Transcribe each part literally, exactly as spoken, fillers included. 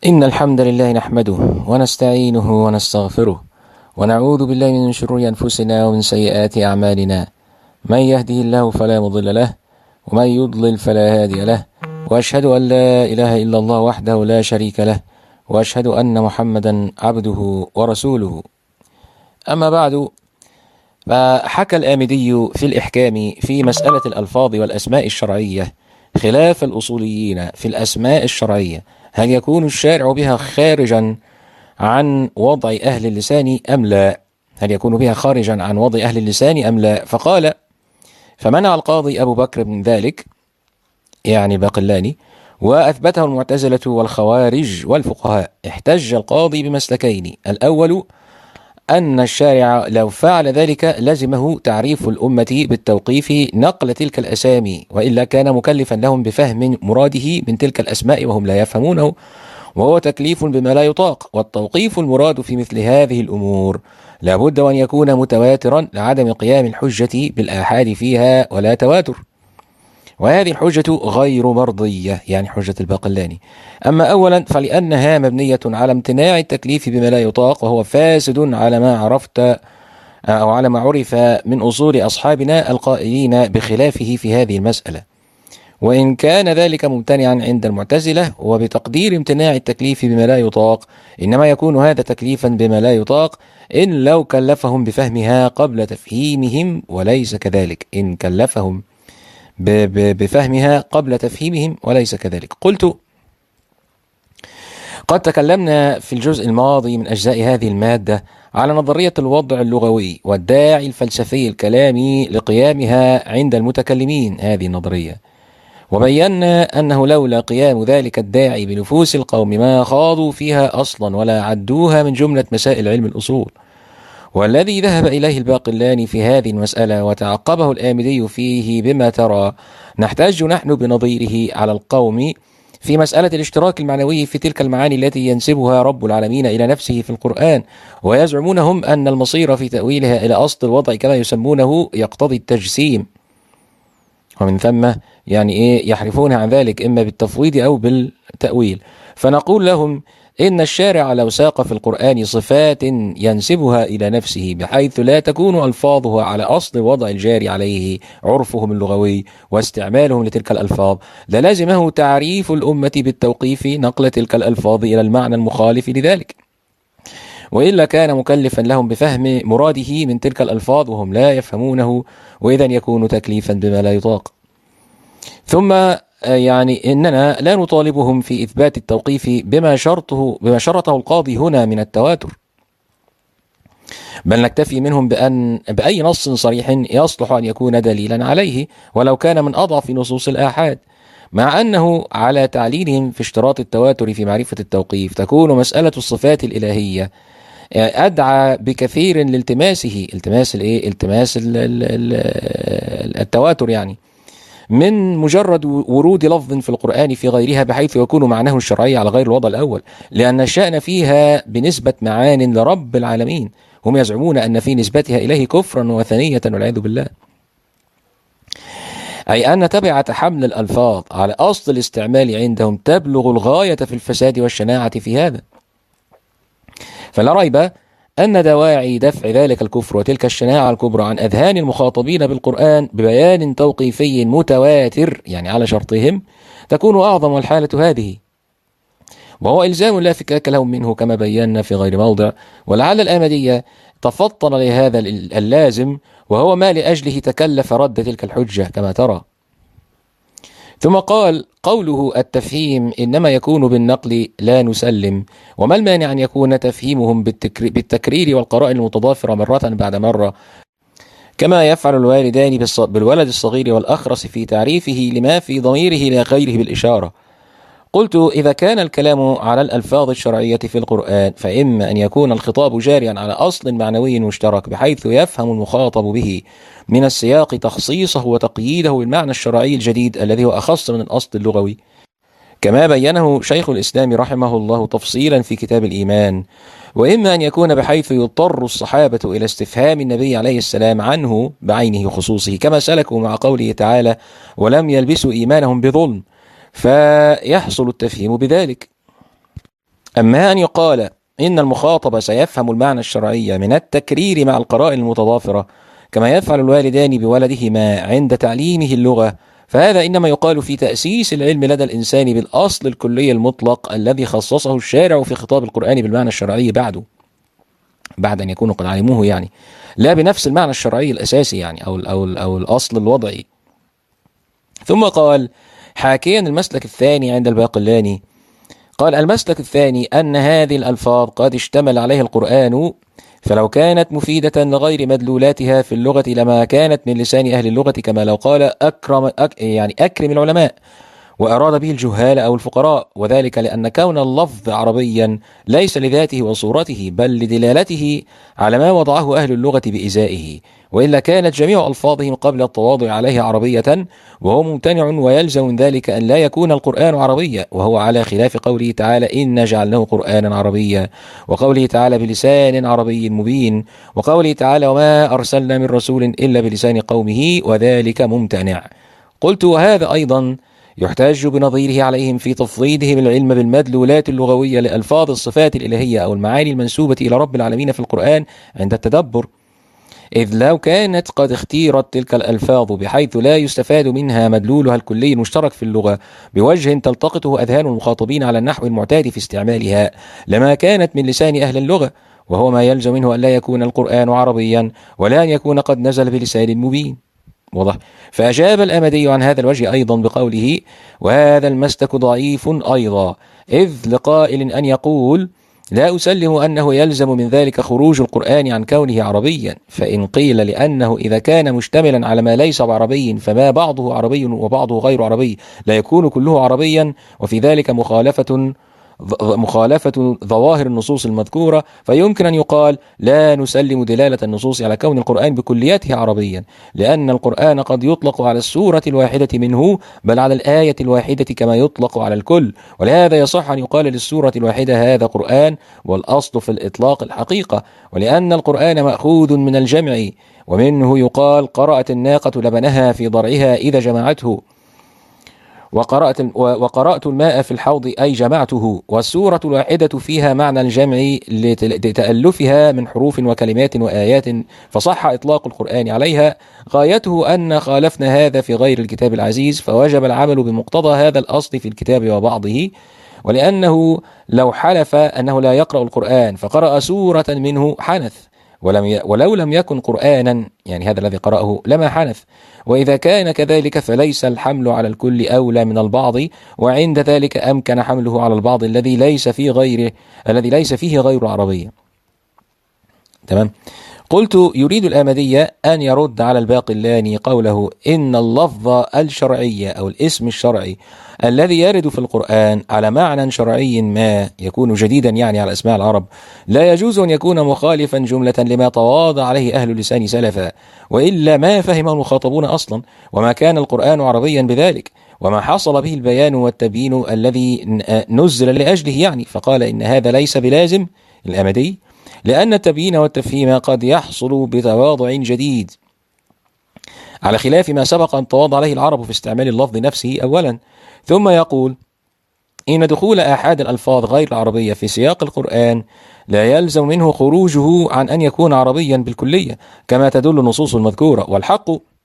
إن الحمد لله نحمده ونستعينه ونستغفره ونعوذ بالله من شرور أنفسنا ومن سيئات أعمالنا. من يهده الله فلا مضل له ومن يضلل فلا هادي له، وأشهد أن لا إله إلا الله وحده لا شريك له، وأشهد أن محمدا عبده ورسوله. أما بعد، فحكى الآمدي في الإحكام في مسألة الألفاظ والأسماء الشرعية خلاف الأصوليين في الأسماء الشرعية، هل يكون الشارع بها خارجا عن وضع أهل اللسان أم لا؟ هل يكون بها خارجا عن وضع أهل اللسان أم لا؟ فقال: فمنع القاضي أبو بكر من ذلك، يعني باقلاني، وأثبته المعتزلة والخوارج والفقهاء. احتج القاضي بمسلكين: الأول أن الشارع لو فعل ذلك لزمه تعريف الأمة بالتوقيف نقل تلك الأسامي، وإلا كان مكلفا لهم بفهم مراده من تلك الأسماء وهم لا يفهمونه، وهو تكليف بما لا يطاق. والتوقيف المراد في مثل هذه الأمور لا بد أن يكون متواترا لعدم قيام الحجة بالآحاد فيها ولا تواتر، وهذه الحجة غير مرضية، يعني حجة الباقلاني. أما أولا فلأنها مبنية على امتناع التكليف بما لا يطاق، وهو فاسد على ما عرفت أو على ما عرف من أصول أصحابنا القائلين بخلافه في هذه المسألة. وإن كان ذلك ممتنعا عند المعتزلة، وبتقدير امتناع التكليف بما لا يطاق إنما يكون هذا تكليفا بما لا يطاق إن لو كلفهم بفهمها قبل تفهيمهم، وليس كذلك إن كلفهم بفهمها قبل تفهيمهم وليس كذلك. قلت: قد تكلمنا في الجزء الماضي من أجزاء هذه المادة على نظرية الوضع اللغوي والداعي الفلسفي الكلامي لقيامها عند المتكلمين هذه النظرية، وبينا أنه لولا قيام ذلك الداعي بنفوس القوم ما خاضوا فيها أصلا ولا عدوها من جملة مسائل علم الأصول. والذي ذهب إليه الباقلاني في هذه المسألة وتعقبه الآمدي فيه بما ترى نحتاج نحن بنظيره على القوم في مسألة الاشتراك المعنوي في تلك المعاني التي ينسبها رب العالمين إلى نفسه في القرآن، ويزعمون هم أن المصير في تأويلها إلى أصل الوضع كما يسمونه يقتضي التجسيم، ومن ثم يعني إيه يحرفون عن ذلك إما بالتفويض أو بالتأويل. فنقول لهم إن الشارع لو ساق في القرآن صفات ينسبها إلى نفسه بحيث لا تكون ألفاظها على أصل الوضع الجاري عليه عرفهم اللغوي واستعمالهم لتلك الألفاظ، للازمه تعريف الأمة بالتوقيف نقل تلك الألفاظ إلى المعنى المخالف لذلك، وإلا كان مكلفا لهم بفهم مراده من تلك الألفاظ وهم لا يفهمونه، وإذا يكون تكليفا بما لا يطاق. ثم يعني إننا لا نطالبهم في إثبات التوقيف بما شرطه بما شرطه القاضي هنا من التواتر، بل نكتفي منهم بأن بأي نص صريح يصلح أن يكون دليلا عليه ولو كان من أضعف نصوص الآحاد، مع أنه على تعليلهم في اشتراط التواتر في معرفة التوقيف تكون مسألة الصفات الإلهية أدعى بكثير لالتماسه التماس الإيه التماس التواتر، يعني من مجرد ورود لفظ في القرآن في غيرها بحيث يكون معناه الشرعي على غير الوضع الأول، لأن الشأن فيها بنسبة معان لرب العالمين، هم يزعمون أن في نسبتها إليه كفرا وثنية والعياذ بالله، أي أن تبعة حمل الألفاظ على أصل الاستعمال عندهم تبلغ الغاية في الفساد والشناعة في هذا. فلا ريب أن دواعي دفع ذلك الكفر وتلك الشناعة الكبرى عن أذهان المخاطبين بالقرآن ببيان توقيفي متواتر، يعني على شرطهم، تكون أعظم الحالة هذه، وهو إلزام لا فكاك لهم منه كما بينا في غير موضع. ولعل الآمدية تفطن لهذا اللازم، وهو ما لأجله تكلف رد تلك الحجة كما ترى. ثم قال: قوله التفهيم إنما يكون بالنقل لا نسلم، وما المانع أن يكون تفهيمهم بالتكرير والقرائن المتضافرة مرة بعد مرة، كما يفعل الوالدان بالولد الصغير والأخرس في تعريفه لما في ضميره إلى غيره بالإشارة. قلت: إذا كان الكلام على الألفاظ الشرعية في القرآن فإما أن يكون الخطاب جاريا على أصل معنوي مشترك بحيث يفهم المخاطب به من السياق تخصيصه وتقييده بالمعنى الشرعي الجديد الذي هو أخص من الأصل اللغوي، كما بينه شيخ الإسلام رحمه الله تفصيلا في كتاب الإيمان، وإما أن يكون بحيث يضطر الصحابة إلى استفهام النبي عليه السلام عنه بعينه خصوصه، كما سلكوا مع قوله تعالى: ولم يلبسوا إيمانهم بظلم، فيحصل التفهيم بذلك. أما أن يقال إن المخاطب سيفهم المعنى الشرعي من التكرير مع القرائن المتضافرة كما يفعل الوالدان بولدهما عند تعليمه اللغة، فهذا إنما يقال في تأسيس العلم لدى الإنسان بالأصل الكلي المطلق الذي خصصه الشارع في خطاب القرآن بالمعنى الشرعي بعده، بعد أن يكونوا قد علموه يعني، لا بنفس المعنى الشرعي الأساسي يعني أو, أو, أو الأصل الوضعي. ثم قال حاكيا المسلك الثاني عند الباقلاني، قال المسلك الثاني أن هذه الألفاظ قد اشتمل عليها القرآن، فلو كانت مفيدة لغير مدلولاتها في اللغة لما كانت من لسان أهل اللغة، كما لو قال أكرم أك يعني أكرم العلماء وأراد به الجهال أو الفقراء، وذلك لأن كون اللفظ عربيا ليس لذاته وصورته بل لدلالته على ما وضعه أهل اللغة بإزائه، وإلا كانت جميع ألفاظهم قبل التواضع عليه عربية، وهو ممتنع ويلزم من ذلك أن لا يكون القرآن عربيا، وهو على خلاف قوله تعالى إنا جعلناه قرآنا عربيا، وقوله تعالى بلسان عربي مبين، وقوله تعالى وما أرسلنا من رسول إلا بلسان قومه وذلك ممتنع. قلت وهذا أيضا يحتاج بنظيره عليهم في تفضيلهم العلم بالمدلولات اللغوية لألفاظ الصفات الإلهية أو المعاني المنسوبة إلى رب العالمين في القرآن عند التدبر، إذ لو كانت قد اختيرت تلك الألفاظ بحيث لا يستفاد منها مدلولها الكلي المشترك في اللغة بوجه تلتقطه أذهان المخاطبين على النحو المعتاد في استعمالها، لما كانت من لسان أهل اللغة، وهو ما يلزم منه أن لا يكون القرآن عربيا ولا أن يكون قد نزل بلسان مبين. واضح؟ فأجاب الأمدي عن هذا الوجه أيضا بقوله وهذا المسلك ضعيف أيضا، إذ لقائل أن يقول لا أسلم أنه يلزم من ذلك خروج القرآن عن كونه عربيا، فإن قيل لأنه إذا كان مشتملا على ما ليس بعربي فما بعضه عربي وبعضه غير عربي لا يكون كله عربيا، وفي ذلك مخالفة مخالفة ظواهر النصوص المذكورة، فيمكن أن يقال لا نسلم دلالة النصوص على كون القرآن بكليته عربيا، لأن القرآن قد يطلق على السورة الواحدة منه بل على الآية الواحدة كما يطلق على الكل، ولهذا يصح أن يقال للسورة الواحدة هذا قرآن، والأصل في الإطلاق الحقيقة، ولأن القرآن مأخوذ من الجمع، ومنه يقال قرأت الناقة لبنها في ضرعها إذا جمعته، وقرأت, وقرأت الماء في الحوض أي جمعته، والسورة الواحدة فيها معنى الجمع لتألفها من حروف وكلمات وآيات، فصح إطلاق القرآن عليها، غايته أن خالفنا هذا في غير الكتاب العزيز، فوجب العمل بمقتضى هذا الأصل في الكتاب وبعضه، ولأنه لو حلف أنه لا يقرأ القرآن فقرأ سورة منه حنث، ولم ي... ولو لم يكن قرآنا يعني هذا الذي قرأه لما حنث، وإذا كان كذلك فليس الحمل على الكل أولى من البعض، وعند ذلك أمكن حمله على البعض الذي ليس فيه غيره الذي ليس فيه غير العربية. تمام. قلت يريد الآمدية أن يرد على الباقلاني قوله إن اللفظ الشرعي أو الاسم الشرعي الذي يرد في القرآن على معنى شرعي ما يكون جديدا يعني على أسماء العرب لا يجوز أن يكون مخالفا جملة لما تواضع عليه أهل اللسان سلفا، وإلا ما فهمه المخاطبون أصلا، وما كان القرآن عربيا بذلك، وما حصل به البيان والتبيين الذي نزل لأجله يعني. فقال إن هذا ليس بلازم الأمدي، لأن التبيين والتفهيم قد يحصل بتواضع جديد على خلاف ما سبق أن تواضع عليه العرب في استعمال اللفظ نفسه أولا. ثم يقول إن دخول أحد الألفاظ غير العربية في سياق القرآن لا يلزم منه خروجه عن أن يكون عربيا بالكلية كما تدل النصوص المذكورة، والحق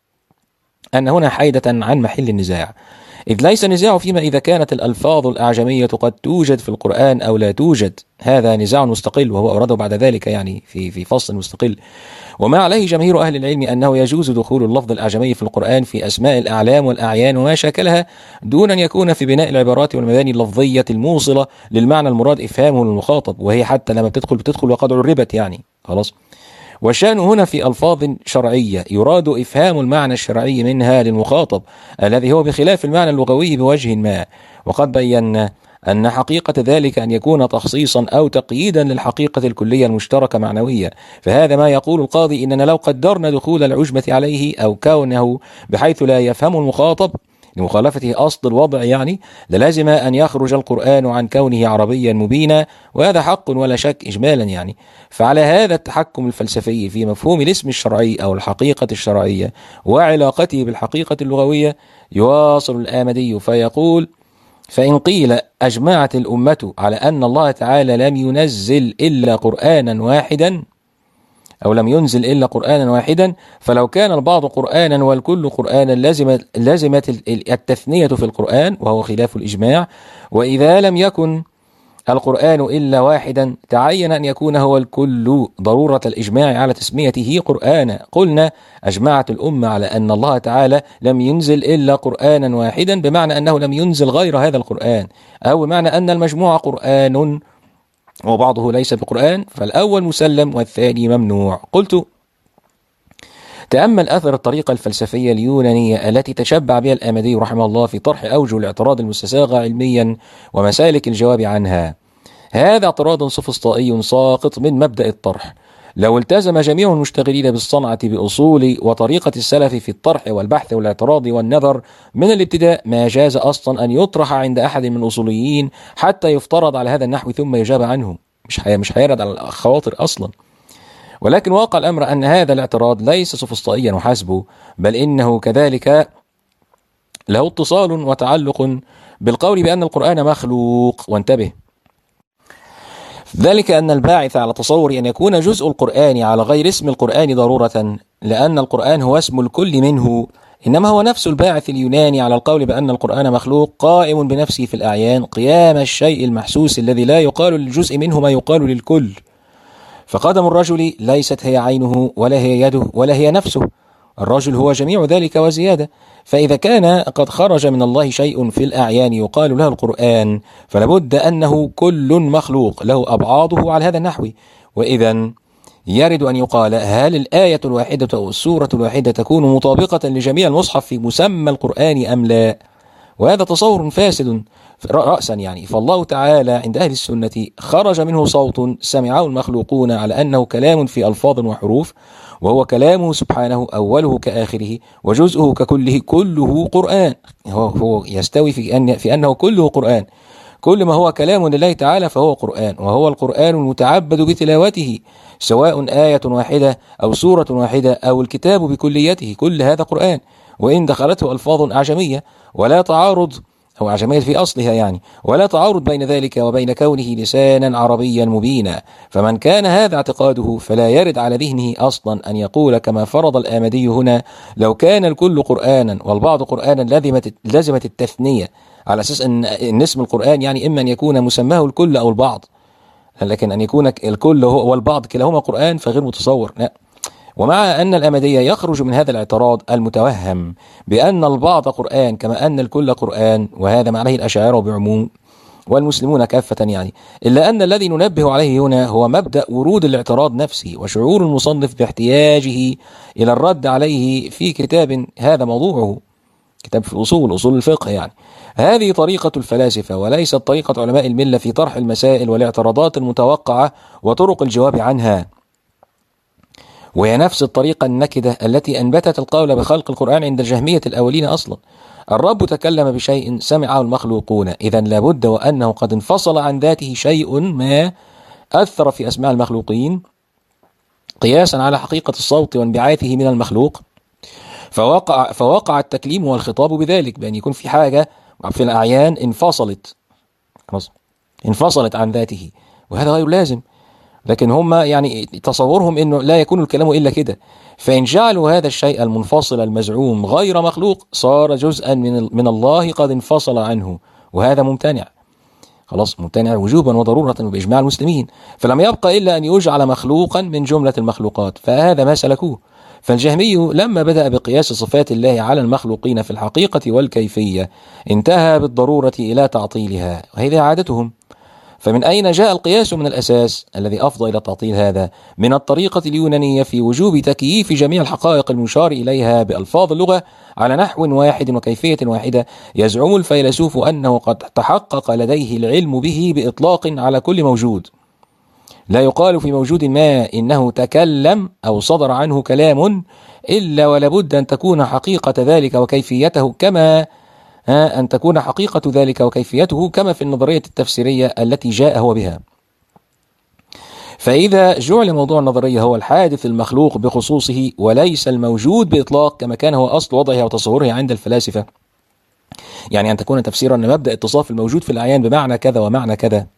أن هنا حيدة عن محل النزاع، إذ ليس النزاع فيما إذا كانت الألفاظ الأعجمية قد توجد في القرآن أو لا توجد، هذا نزاع مستقل وهو أورده بعد ذلك يعني في في فصل مستقل. وما عليه جماهير أهل العلم أنه يجوز دخول اللفظ الأعجمي في القرآن في أسماء الأعلام والأعيان وما شاكلها دون أن يكون في بناء العبارات والمباني اللفظية الموصلة للمعنى المراد إفهامه للمخاطب، وهي حتى لما بتدخل بتدخل وقد عربت يعني خلاص. والشأن هنا في ألفاظ شرعية يراد إفهام المعنى الشرعي منها للمخاطب الذي هو بخلاف المعنى اللغوي بوجه ما، وقد بينا أن حقيقة ذلك أن يكون تخصيصا أو تقييدا للحقيقة الكلية المشتركة معنوية. فهذا ما يقول القاضي إننا لو قدرنا دخول العجمة عليه أو كونه بحيث لا يفهم المخاطب لمخالفته أصل الوضع يعني للازم أن يخرج القرآن عن كونه عربيا مبينا، وهذا حق ولا شك إجمالا يعني. فعلى هذا التحكم الفلسفي في مفهوم الاسم الشرعي أو الحقيقة الشرعية وعلاقته بالحقيقة اللغوية يواصل الآمدي فيقول فإن قيل أجمعت الأمة على أن الله تعالى لم ينزل إلا قرآنا واحدا أو لم ينزل إلا قرآنا واحدا، فلو كان البعض قرآنا والكل قرآنا لازمت, لازمت التثنية في القرآن، وهو خلاف الإجماع. وإذا لم يكن القرآن إلا واحدا تعين أن يكون هو الكل ضرورة الإجماع على تسميته قرآنا. قلنا أجمعت الأمة على أن الله تعالى لم ينزل إلا قرآنا واحدا، بمعنى أنه لم ينزل غير هذا القرآن، أو بمعنى أن المجموع قرآن وبعضه ليس بقرآن، فالأول مسلم والثاني ممنوع. قلت: تأمل أثر الطريقة الفلسفية اليونانية التي تشبع بها الآمدي رحمه الله في طرح أوجه الاعتراض المستساغة علميا ومسالك الجواب عنها. هذا اعتراض سوفسطائي ساقط من مبدأ الطرح. لو التزم جميع المشتغلين بالصنعة بأصول وطريقة السلف في الطرح والبحث والاعتراض والنظر من الابتداء، ما جاز أصلا أن يطرح عند أحد من الأصوليين حتى يفترض على هذا النحو ثم يجاب عنه، مش مش هيرد على الخواطر أصلا. ولكن واقع الأمر أن هذا الاعتراض ليس سوفسطائيا وحسبه، بل إنه كذلك له اتصال وتعلق بالقول بأن القرآن مخلوق. وانتبه، ذلك أن الباعث على تصور أن يكون جزء القرآن على غير اسم القرآن ضرورة، لأن القرآن هو اسم الكل منه، إنما هو نفس الباعث اليوناني على القول بأن القرآن مخلوق قائم بنفسه في الأعيان قيام الشيء المحسوس الذي لا يقال للجزء منه ما يقال للكل. فقدم الرجل ليست هي عينه ولا هي يده ولا هي نفسه، الرجل هو جميع ذلك وزيادة. فإذا كان قد خرج من الله شيء في الأعيان يقال له القرآن، فلابد أنه كل مخلوق له أبعاضه على هذا النحو. وإذا يرد أن يقال: هل الآية الواحدة أو السورة الواحدة تكون مطابقة لجميع المصحف في مسمى القرآن أم لا؟ وهذا تصور فاسد رأسا يعني. فالله تعالى عند أهل السنة خرج منه صوت سمعه المخلوقون على أنه كلام في ألفاظ وحروف، وهو كلامه سبحانه أوله كآخره وجزءه ككله، كله قرآن. هو, هو يستوي في, أن في أنه كله قرآن. كل ما هو كلام لله تعالى فهو قرآن، وهو القرآن المتعبد بتلاوته، سواء آية واحدة أو سورة واحدة أو الكتاب بكليته، كل هذا قرآن، وإن دخلته ألفاظ أعجمية ولا تعارض، أو أعجمية في أصلها يعني، ولا تعارض بين ذلك وبين كونه لسانا عربيا مبينا. فمن كان هذا اعتقاده فلا يرد على ذهنه أصلا أن يقول كما فرض الآمدي هنا: لو كان الكل قرآنا والبعض قرآنا لزمت لزمت التثنية، على أساس أن اسم القرآن يعني إما أن يكون مسماه الكل أو البعض، لكن أن يكون الكل والبعض كلاهما قرآن فغير متصور. لا. ومع أن الآمدي يخرج من هذا الاعتراض المتوهم بأن البعض قرآن كما أن الكل قرآن، وهذا معناه الأشاعرة بعموم والمسلمون كافة يعني، إلا أن الذي ننبه عليه هنا هو مبدأ ورود الاعتراض نفسه وشعور المصنف باحتياجه إلى الرد عليه في كتاب هذا موضوعه، كتاب في الأصول، أصول الفقه يعني. هذه طريقة الفلاسفة وليست طريقة علماء الملة في طرح المسائل والاعتراضات المتوقعة وطرق الجواب عنها، وهي نفس الطريقة النكدة التي أنبتت القول بخلق القرآن عند الجهمية الأولين أصلا. الرب تكلم بشيء سمعه المخلوقون، إذن لابد وأنه قد انفصل عن ذاته شيء ما أثر في أسماع المخلوقين قياسا على حقيقة الصوت وانبعاثه من المخلوق، فوقع, فوقع التكليم والخطاب بذلك، بأن يكون في حاجة في الأعيان انفصلت انفصلت عن ذاته، وهذا غير لازم. لكن هم يعني تصورهم أنه لا يكون الكلام إلا كده، فإن جعلوا هذا الشيء المنفصل المزعوم غير مخلوق صار جزءا من من الله قد انفصل عنه، وهذا ممتنع، خلاص ممتنع وجوبا وضرورة بإجماع المسلمين، فلم يبقى إلا أن يجعل مخلوقا من جملة المخلوقات، فهذا ما سلكوه. فالجهمي لما بدأ بقياس صفات الله على المخلوقين في الحقيقة والكيفية انتهى بالضرورة إلى تعطيلها، وهذه عادتهم. فمن أين جاء القياس من الأساس الذي أفضى إلى تعطيل هذا؟ من الطريقة اليونانية في وجوب تكييف جميع الحقائق المشار إليها بألفاظ اللغة على نحو واحد وكيفية واحدة، يزعم الفيلسوف أنه قد تحقق لديه العلم به بإطلاق على كل موجود. لا يقال في موجود ما إنه تكلم أو صدر عنه كلام إلا ولابد أن تكون حقيقة ذلك وكيفيته كما أن تكون حقيقة ذلك وكيفيته كما في النظرية التفسيرية التي جاء هو بها. فإذا جعل موضوع النظرية هو الحادث المخلوق بخصوصه وليس الموجود بإطلاق كما كان هو أصل وضعه وتصوره عند الفلاسفة، يعني أن تكون تفسيرا لمبدأ اتصاف الموجود في الأعيان بمعنى كذا ومعنى كذا،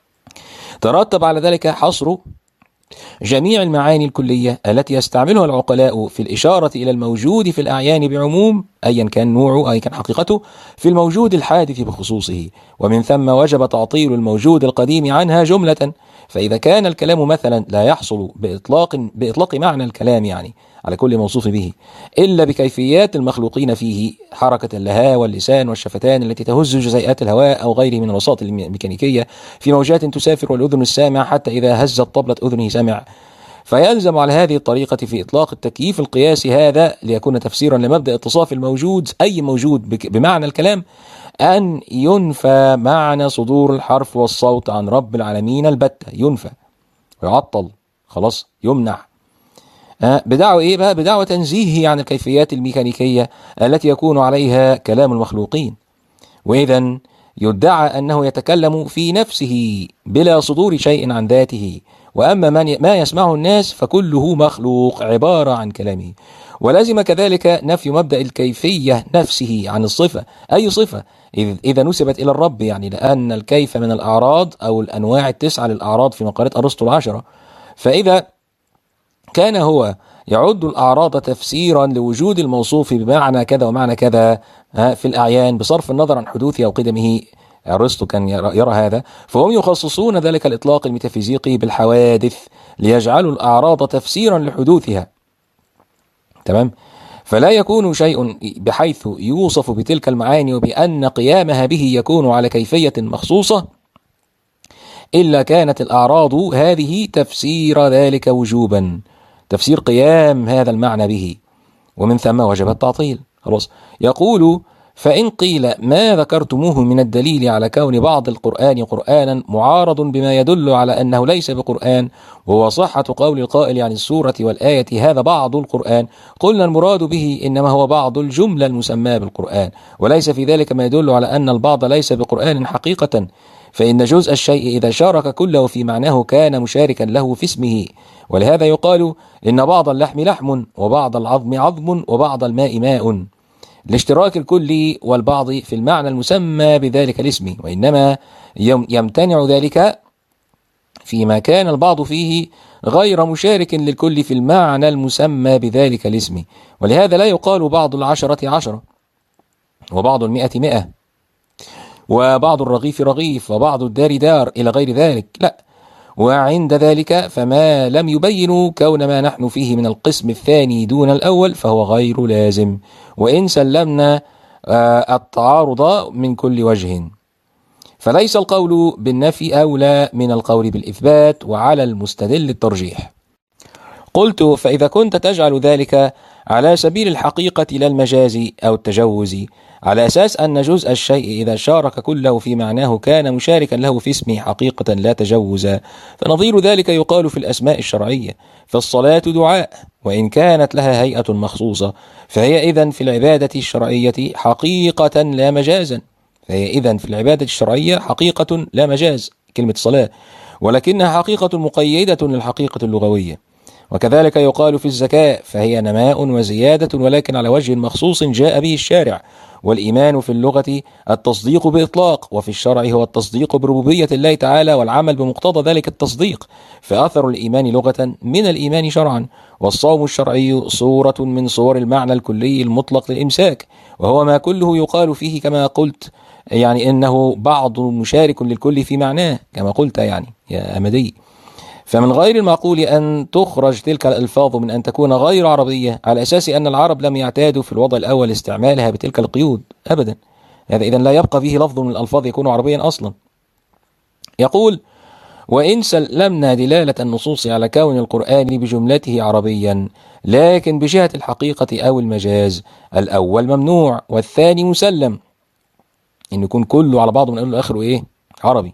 ترتب على ذلك حصر جميع المعاني الكلية التي يستعملها العقلاء في الإشارة إلى الموجود في الأعيان بعموم أيا كان نوعه أي كان حقيقته في الموجود الحادث بخصوصه، ومن ثم وجب تعطيل الموجود القديم عنها جملة. فإذا كان الكلام مثلا لا يحصل بإطلاق بإطلاق معنى الكلام يعني على كل موصوف به إلا بكيفيات المخلوقين فيه، حركة اللهاء واللسان والشفتان التي تهز جزيئات الهواء أو غيره من الوسائط الميكانيكية في موجات تسافر والأذن السامع حتى إذا هزت طبلة أذنه سمع، فيلزم على هذه الطريقة في إطلاق التكييف القياسي هذا ليكون تفسيرا لمبدأ اتصاف الموجود أي موجود بمعنى الكلام أن ينفى معنى صدور الحرف والصوت عن رب العالمين البتة، ينفى ويعطل خلاص يمنع بدعوة إيه بقى؟ بدعوة تنزيهه عن الكيفيات الميكانيكية التي يكون عليها كلام المخلوقين، وإذا يدعى أنه يتكلم في نفسه بلا صدور شيء عن ذاته، وأما ما يسمعه الناس فكله مخلوق عبارة عن كلامه. ولازم كذلك نفي مبدأ الكيفية نفسه عن الصفة، أي صفة إذا نسبت إلى الرب، يعني لأن الكيف من الأعراض أو الأنواع التسعة للأعراض في مقالات أرسطو العشرة، فإذا كان هو يعد الأعراض تفسيرا لوجود الموصوف بمعنى كذا ومعنى كذا في الأعيان بصرف النظر عن حدوثه أو قدمه، أرسطو كان يرى هذا، فهم يخصصون ذلك الإطلاق الميتافيزيقي بالحوادث ليجعلوا الأعراض تفسيرا لحدوثها. تمام؟ فلا يكون شيء بحيث يوصف بتلك المعاني وبأن قيامها به يكون على كيفية مخصوصة إلا كانت الأعراض هذه تفسير ذلك وجوبا، تفسير قيام هذا المعنى به، ومن ثم وجب التعطيل. خلاص يقول: فإن قيل ما ذكرتموه من الدليل على كون بعض القرآن قرآنا معارض بما يدل على أنه ليس بقرآن، وهو صحة قول القائل عن السورة والآية هذا بعض القرآن، قلنا المراد به إنما هو بعض الجملة المسمى بالقرآن، وليس في ذلك ما يدل على أن البعض ليس بقرآن حقيقة، فإن جزء الشيء إذا شارك كله في معناه كان مشاركا له في اسمه، ولهذا يقال إن بعض اللحم لحم وبعض العظم عظم وبعض الماء ماء، لاشتراك الكل والبعض في المعنى المسمى بذلك الاسم، وإنما يمتنع ذلك فيما كان البعض فيه غير مشارك للكل في المعنى المسمى بذلك الاسم، ولهذا لا يقال بعض العشرة عشرة وبعض المئة مئة وبعض الرغيف رغيف وبعض الدار دار إلى غير ذلك، لا. وعند ذلك فما لم يبينوا كون ما نحن فيه من القسم الثاني دون الأول فهو غير لازم، وإن سلمنا التعارض من كل وجه، فليس القول بالنفي أولى من القول بالإثبات، وعلى المستدل الترجيح. قلت: فإذا كنت تجعل ذلك على سبيل الحقيقة لا المجاز أو التجوز، على أساس أن جزء الشيء إذا شارك كله في معناه كان مشاركا له في اسمه حقيقة لا تجوزا، فنظير ذلك يقال في الأسماء الشرعية، فالصلاة دعاء وإن كانت لها هيئة مخصوصة، فهي إذن في العبادة الشرعية حقيقة لا مجازا، فهي إذن في العبادة الشرعية حقيقة لا مجاز كلمة صلاة، ولكنها حقيقة مقيدة للحقيقة اللغوية. وكذلك يقال في الزكاة، فهي نماء وزيادة ولكن على وجه مخصوص جاء به الشارع. والإيمان في اللغة التصديق بإطلاق، وفي الشرع هو التصديق بربوبية الله تعالى والعمل بمقتضى ذلك التصديق، فأثر الإيمان لغة من الإيمان شرعا. والصوم الشرعي صورة من صور المعنى الكلي المطلق للإمساك، وهو ما كله يقال فيه كما قلت، يعني إنه بعض مشارك للكل في معناه كما قلت يعني يا أمدي. فمن غير المعقول أن تخرج تلك الألفاظ من أن تكون غير عربية على أساس أن العرب لم يعتادوا في الوضع الأول استعمالها بتلك القيود أبدا، هذا إذن لا يبقى فيه لفظ من الألفاظ يكون عربيا أصلا. يقول: وإن سلمنا دلالة النصوص على كون القرآن بجملته عربيا لكن بجهة الحقيقة أو المجاز، الأول ممنوع والثاني مسلم، إن يكون كله على بعضه من أوله لآخره إيه؟ عربي.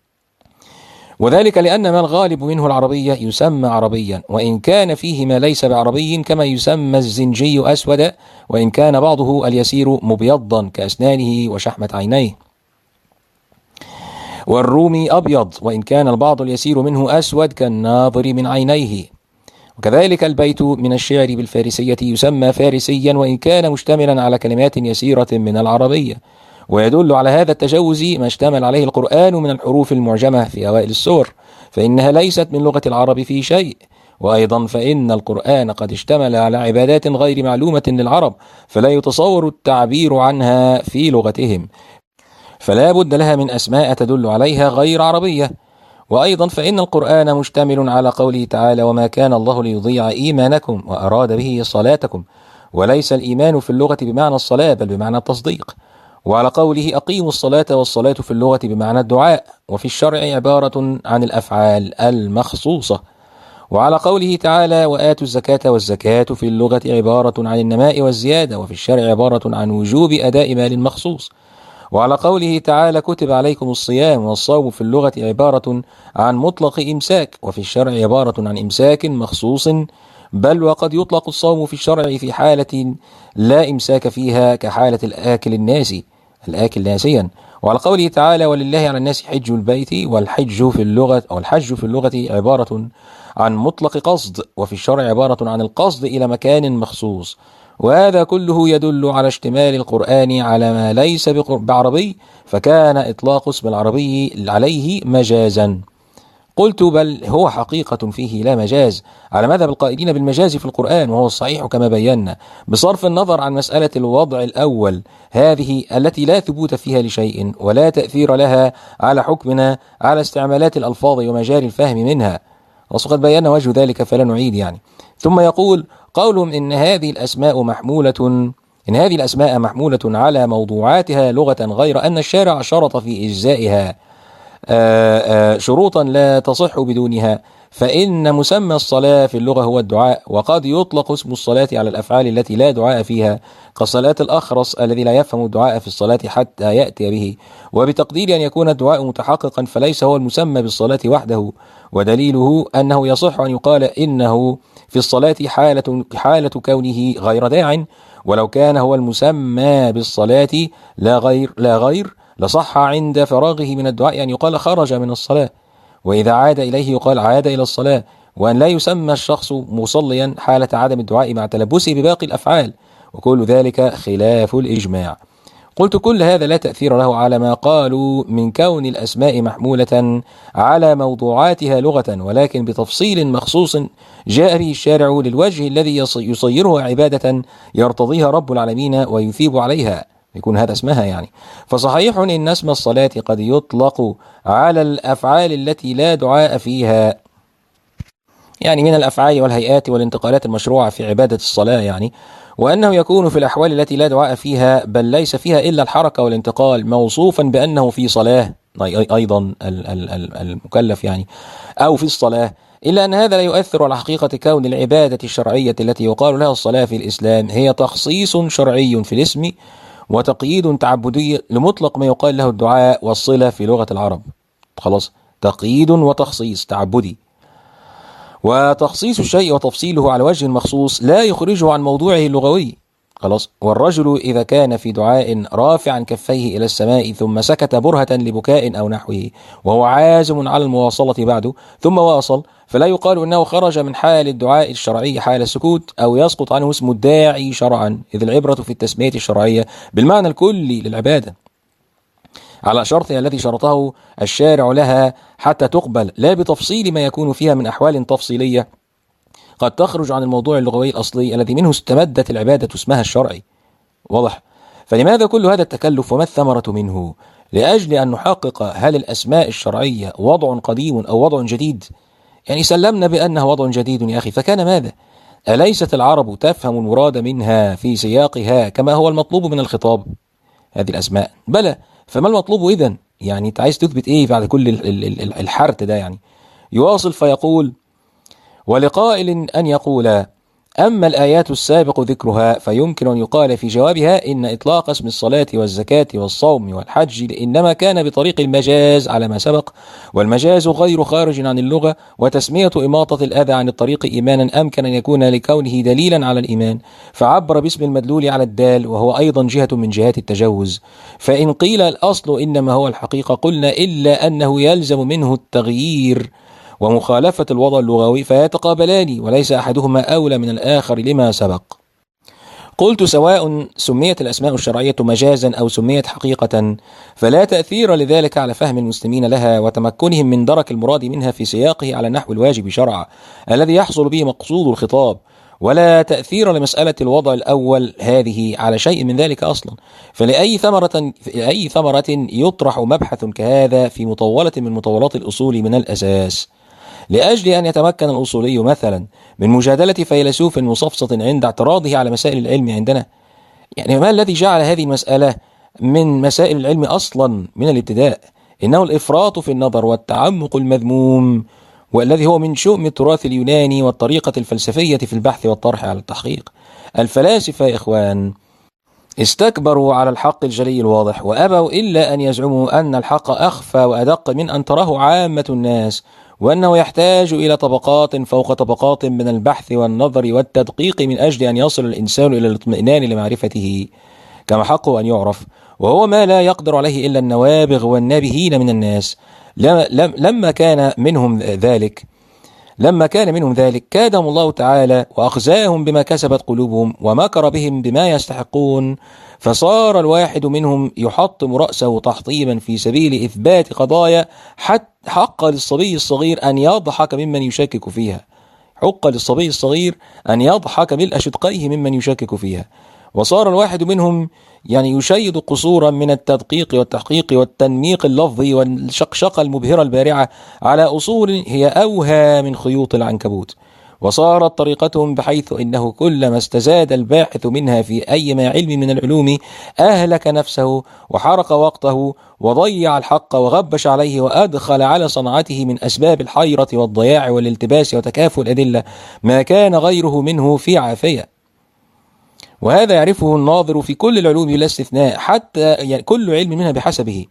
وذلك لأن ما الغالب منه العربية يسمى عربيا، وإن كان فيه ما ليس بعربي كما يسمى الزنجي أسود، وإن كان بعضه اليسير مبيضا كأسنانه وشحمة عينيه، والرومي أبيض وإن كان البعض اليسير منه أسود كالناظر من عينيه. وكذلك البيت من الشعر بالفارسية يسمى فارسيا وإن كان مشتملا على كلمات يسيرة من العربية. ويدل على هذا التجوز ما اشتمل عليه القرآن من الحروف المعجمة في أوائل السور، فإنها ليست من لغة العرب في شيء. وأيضا فإن القرآن قد اشتمل على عبادات غير معلومة للعرب، فلا يتصور التعبير عنها في لغتهم، فلا بد لها من أسماء تدل عليها غير عربية. وأيضا فإن القرآن مشتمل على قوله تعالى: وما كان الله ليضيع إيمانكم وأراد به صلاتكم، وليس الإيمان في اللغة بمعنى الصلاة بل بمعنى التصديق. وعلى قوله: أقيموا الصلاة، والصلاة في اللغة بمعنى الدعاء، وفي الشرع عبارة عن الأفعال المخصوصة. وعلى قوله تعالى: وآتوا الزكاة، والزكاة في اللغة عبارة عن النماء والزيادة، وفي الشرع عبارة عن وجوب أداء مال مخصوص. وعلى قوله تعالى: كتب عليكم الصيام، والصوم في اللغة عبارة عن مطلق إمساك، وفي الشرع عبارة عن إمساك مخصوص، بل وقد يطلق الصوم في الشرع في حالة لا إمساك فيها كحالة الآكل الناسي الآكل ناسيا. وعلى قوله تعالى: ولله على الناس حج البيت، والحج في اللغة أو الحج في اللغة عبارة عن مطلق قصد، وفي الشرع عبارة عن القصد إلى مكان مخصوص. وهذا كله يدل على اشتمال القرآن على ما ليس بعربي، فكان إطلاق اسم العربي عليه مجازا. قلت: بل هو حقيقة فيه لا مجاز، على مذهب القائلين بالمجاز في القرآن، وهو الصحيح كما بينا، بصرف النظر عن مسألة الوضع الأول، هذه التي لا ثبوت فيها لشيء ولا تأثير لها على حكمنا على استعمالات الألفاظ ومجال الفهم منها، وقد بينا وجه ذلك فلا نعيد يعني. ثم يقول: قولهم إن هذه الأسماء محمولة إن هذه الأسماء محمولة على موضوعاتها لغة، غير أن الشارع شرط في إجزائها آآ آآ شروطا لا تصح بدونها، فإن مسمى الصلاة في اللغة هو الدعاء، وقد يطلق اسم الصلاة على الأفعال التي لا دعاء فيها، كصلاة الأخرس الذي لا يفهم الدعاء في الصلاة حتى يأتي به، وبتقدير أن يكون الدعاء متحققا فليس هو المسمى بالصلاة وحده. ودليله أنه يصح أن يقال إنه في الصلاة حالة, حالة كونه غير داع، ولو كان هو المسمى بالصلاة لا غير, لا غير لصح عند فراغه من الدعاء أن يقال خرج من الصلاة، وإذا عاد إليه يقال عاد إلى الصلاة، وأن لا يسمى الشخص مصليا حالة عدم الدعاء مع تلبسه بباقي الأفعال، وكل ذلك خلاف الإجماع. قلت: كل هذا لا تأثير له على ما قالوا من كون الأسماء محمولة على موضوعاتها لغة، ولكن بتفصيل مخصوص جاء به الشارع للوجه الذي يصيرها عبادة يرتضيها رب العالمين ويثيب عليها، يكون هذا اسمها يعني. فصحيح إن اسم الصلاة قد يطلق على الأفعال التي لا دعاء فيها، يعني من الأفعال والهيئات والانتقالات المشروعة في عبادة الصلاة يعني، وأنه يكون في الأحوال التي لا دعاء فيها بل ليس فيها إلا الحركة والانتقال موصوفا بأنه في صلاة أيضا المكلف يعني، أو في الصلاة، إلا أن هذا لا يؤثر على حقيقة كون العبادة الشرعية التي يقال لها الصلاة في الإسلام هي تخصيص شرعي في الاسم وتقييد تعبدي لمطلق ما يقال له الدعاء والصلة في لغة العرب. خلاص، تقييد وتخصيص تعبدي، وتخصيص الشيء وتفصيله على وجه مخصوص لا يخرجه عن موضوعه اللغوي. خلاص. والرجل إذا كان في دعاء رافعا كفيه إلى السماء ثم سكت برهة لبكاء أو نحوه وهو عازم على المواصلة بعده ثم واصل، فلا يقال أنه خرج من حال الدعاء الشرعي حال السكوت، أو يسقط عنه اسم الداعي شرعا، إذ العبرة في التسمية الشرعية بالمعنى الكلي للعبادة على شرطها الذي شرطه الشارع لها حتى تقبل، لا بتفصيل ما يكون فيها من أحوال تفصيلية قد تخرج عن الموضوع اللغوي الأصلي الذي منه استمدت العبادة اسمها الشرعي. واضح؟ فلماذا كل هذا التكلف وما الثمرة منه؟ لأجل أن نحقق هل الأسماء الشرعية وضع قديم أو وضع جديد؟ يعني سلمنا بأنها وضع جديد يا أخي، فكان ماذا؟ أليست العرب تفهم المراد منها في سياقها كما هو المطلوب من الخطاب؟ هذه الأسماء بلى، فما المطلوب إذن؟ يعني أنت عايز تثبت إيه بعد كل الحرت ده يعني؟ يواصل فيقول: ولقائل أن يقول: أما الآيات السابق ذكرها فيمكن أن يقال في جوابها إن إطلاق اسم الصلاة والزكاة والصوم والحج إنما كان بطريق المجاز على ما سبق، والمجاز غير خارج عن اللغة، وتسمية إماطة الأذى عن الطريق إيمانا أمكن أن يكون لكونه دليلا على الإيمان، فعبر باسم المدلول على الدال، وهو أيضا جهة من جهات التجوز. فإن قيل الأصل إنما هو الحقيقة قلنا إلا أنه يلزم منه التغيير ومخالفة الوضع اللغوي فيتقابلان، وليس أحدهما أولى من الآخر لما سبق. قلت سواء سميت الأسماء الشرعية مجازا أو سميت حقيقة فلا تأثير لذلك على فهم المسلمين لها وتمكنهم من درك المراد منها في سياقه على النحو الواجب شرعا الذي يحصل به مقصود الخطاب، ولا تأثير لمسألة الوضع الأول هذه على شيء من ذلك أصلا. فلأي ثمرة أي ثمرة يطرح مبحث كهذا في مطولة من مطولات الأصول من الأساس لأجل أن يتمكن الأصولي مثلا من مجادلة فيلسوف مصفصط عند اعتراضه على مسائل العلم عندنا؟ يعني ما الذي جعل هذه المسألة من مسائل العلم أصلا من الابتداء؟ إنه الإفراط في النظر والتعمق المذموم، والذي هو من شؤم التراث اليوناني والطريقة الفلسفية في البحث والطرح على التحقيق. الفلاسفة يا إخوان استكبروا على الحق الجلي الواضح، وأبوا إلا أن يزعموا أن الحق أخفى وأدق من أن تراه عامة الناس، وأنه يحتاج إلى طبقات فوق طبقات من البحث والنظر والتدقيق من أجل أن يصل الإنسان إلى الاطمئنان لمعرفته كما حقه أن يعرف، وهو ما لا يقدر عليه إلا النوابغ والنابهين من الناس. لما كان منهم ذلك لما كان منهم ذلك كادهم الله تعالى وأخزاهم بما كسبت قلوبهم ومكر بهم بما يستحقون، فصار الواحد منهم يحطم رأسه تحطيما في سبيل إثبات قضايا حتى حق للصبي الصغير أن يضحك ممن يشكك فيها حق للصبي الصغير أن يضحك ملء شدقيه ممن يشكك فيها. وصار الواحد منهم يعني يشيد قصورا من التدقيق والتحقيق والتنميق اللفظي والشقشقة المبهرة البارعة على أصول هي أوهى من خيوط العنكبوت. وصارت طريقتهم بحيث إنه كلما استزاد الباحث منها في أي ما علم من العلوم أهلك نفسه وحرق وقته وضيع الحق وغبش عليه وأدخل على صنعته من أسباب الحيرة والضياع والالتباس وتكافؤ الأدلة ما كان غيره منه في عافية. وهذا يعرفه الناظر في كل العلوم بلا استثناء، حتى يعني كل علم منها بحسبه،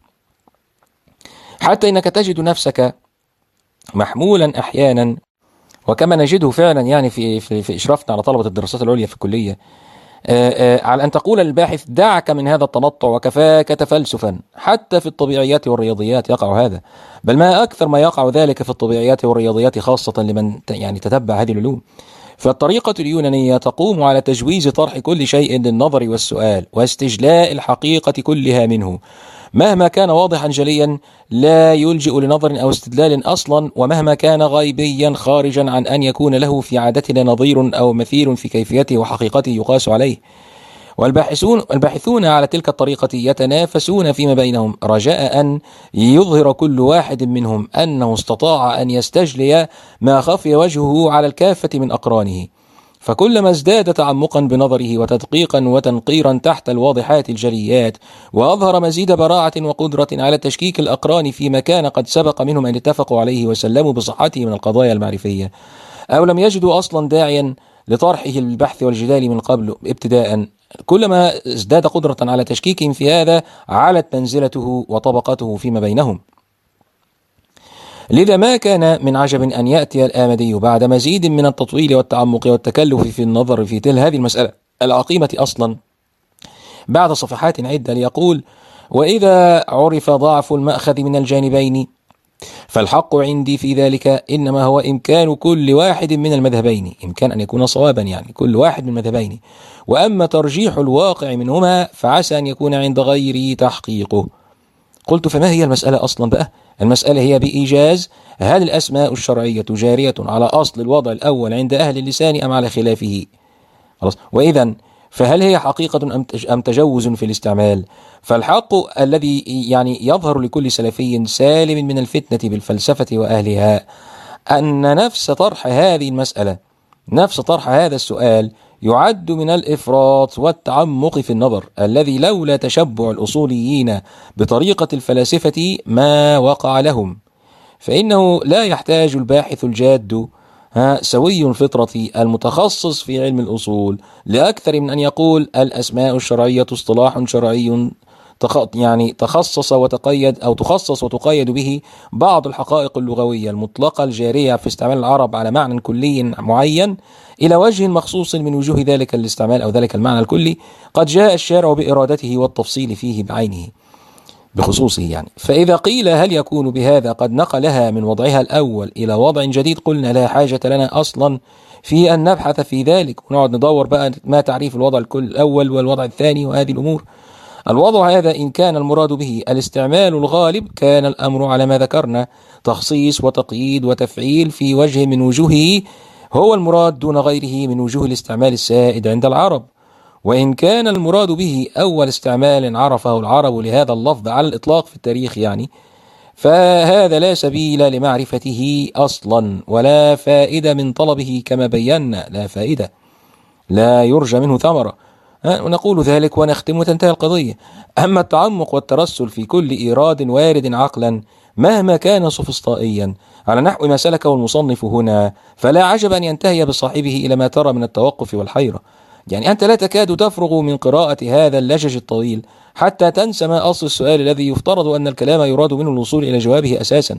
حتى إنك تجد نفسك محمولا أحيانا، وكما نجده فعلا يعني في, في, في إشرافنا على طلبة الدراسات العليا في الكلية، آآ آآ على أن تقول للباحث دعك من هذا التنطع وكفاك تفلسفا. حتى في الطبيعيات والرياضيات يقع هذا، بل ما أكثر ما يقع ذلك في الطبيعيات والرياضيات خاصة لمن يعني تتبع هذه العلوم. فالطريقة اليونانية تقوم على تجويز طرح كل شيء للنظر والسؤال واستجلاء الحقيقة كلها منه، مهما كان واضحا جليا لا يلجئ لنظر أو استدلال أصلا، ومهما كان غيبيا خارجا عن أن يكون له في عادتنا نظير أو مثيل في كيفيته وحقيقته يقاس عليه. والباحثون الباحثون على تلك الطريقة يتنافسون فيما بينهم رجاء أن يظهر كل واحد منهم أنه استطاع أن يستجلي ما خفي وجهه على الكافة من أقرانه، فكلما ازداد تعمقا بنظره وتدقيقا وتنقيرا تحت الواضحات الجليات وأظهر مزيد براعة وقدرة على تشكيك الأقران فيما كان قد سبق منهم أن اتفقوا عليه وسلموا بصحته من القضايا المعرفية، أو لم يجدوا أصلا داعيا لطرحه البحث والجدال من قبل ابتداء، كلما ازداد قدرة على تشكيكهم في هذا علت منزلته وطبقته فيما بينهم. لذا ما كان من عجب أن يأتي الآمدي بعد مزيد من التطويل والتعمق والتكلف في النظر في تل هذه المسألة العقيمة أصلا بعد صفحات عدة ليقول: وإذا عرف ضعف المأخذ من الجانبين فالحق عندي في ذلك إنما هو إمكان كل واحد من المذهبين، إمكان أن يكون صوابا يعني كل واحد من المذهبين، وأما ترجيح الواقع منهما فعسى أن يكون عند غيري تحقيقه. قلت: فما هي المسألة أصلا بقى؟ المسألة هي بإيجاز هل الأسماء الشرعية جارية على أصل الوضع الأول عند أهل اللسان أم على خلافه؟ خلاص. وإذا فهل هي حقيقة أم تجوز في الاستعمال؟ فالحق الذي يعني يظهر لكل سلفي سالم من الفتنة بالفلسفة وأهلها أن نفس طرح هذه المسألة نفس طرح هذا السؤال يعد من الإفراط والتعمق في النظر الذي لولا تشبع الأصوليين بطريقة الفلاسفة ما وقع لهم، فإنه لا يحتاج الباحث الجاد ها سوي الفطرة المتخصص في علم الأصول لأكثر من أن يقول الأسماء الشرعية اصطلاح شرعي يعني تخصص وتقيد أو تخصص وتقيد به بعض الحقائق اللغوية المطلقة الجارية في استعمال العرب على معنى كلي معين إلى وجه مخصوص من وجوه ذلك الاستعمال أو ذلك المعنى الكلي قد جاء الشارع بإرادته والتفصيل فيه بعينه بخصوصه يعني. فإذا قيل هل يكون بهذا قد نقلها من وضعها الأول إلى وضع جديد قلنا لا حاجة لنا أصلا في أن نبحث في ذلك ونقعد ندور بقى ما تعريف الوضع الأول والوضع الثاني وهذه الأمور. الوضع هذا إن كان المراد به الاستعمال الغالب كان الأمر على ما ذكرنا، تخصيص وتقييد وتفعيل في وجه من وجوهه هو المراد دون غيره من وجوه الاستعمال السائد عند العرب. وإن كان المراد به أول استعمال عرفه العرب لهذا اللفظ على الإطلاق في التاريخ يعني، فهذا لا سبيل لمعرفته أصلا ولا فائدة من طلبه كما بينا، لا فائدة، لا يرجى منه ثمرة. ونقول ذلك ونختم وتنتهي القضية. أما التعمق والترسل في كل إيراد وارد عقلا مهما كان سوفسطائيا على نحو ما سلكه المصنف هنا، فلا عجب أن ينتهي بصاحبه إلى ما ترى من التوقف والحيرة. يعني أنت لا تكاد تفرغ من قراءة هذا اللجج الطويل حتى تنسى ما أصل السؤال الذي يفترض أن الكلام يراد منه الوصول إلى جوابه أساسا.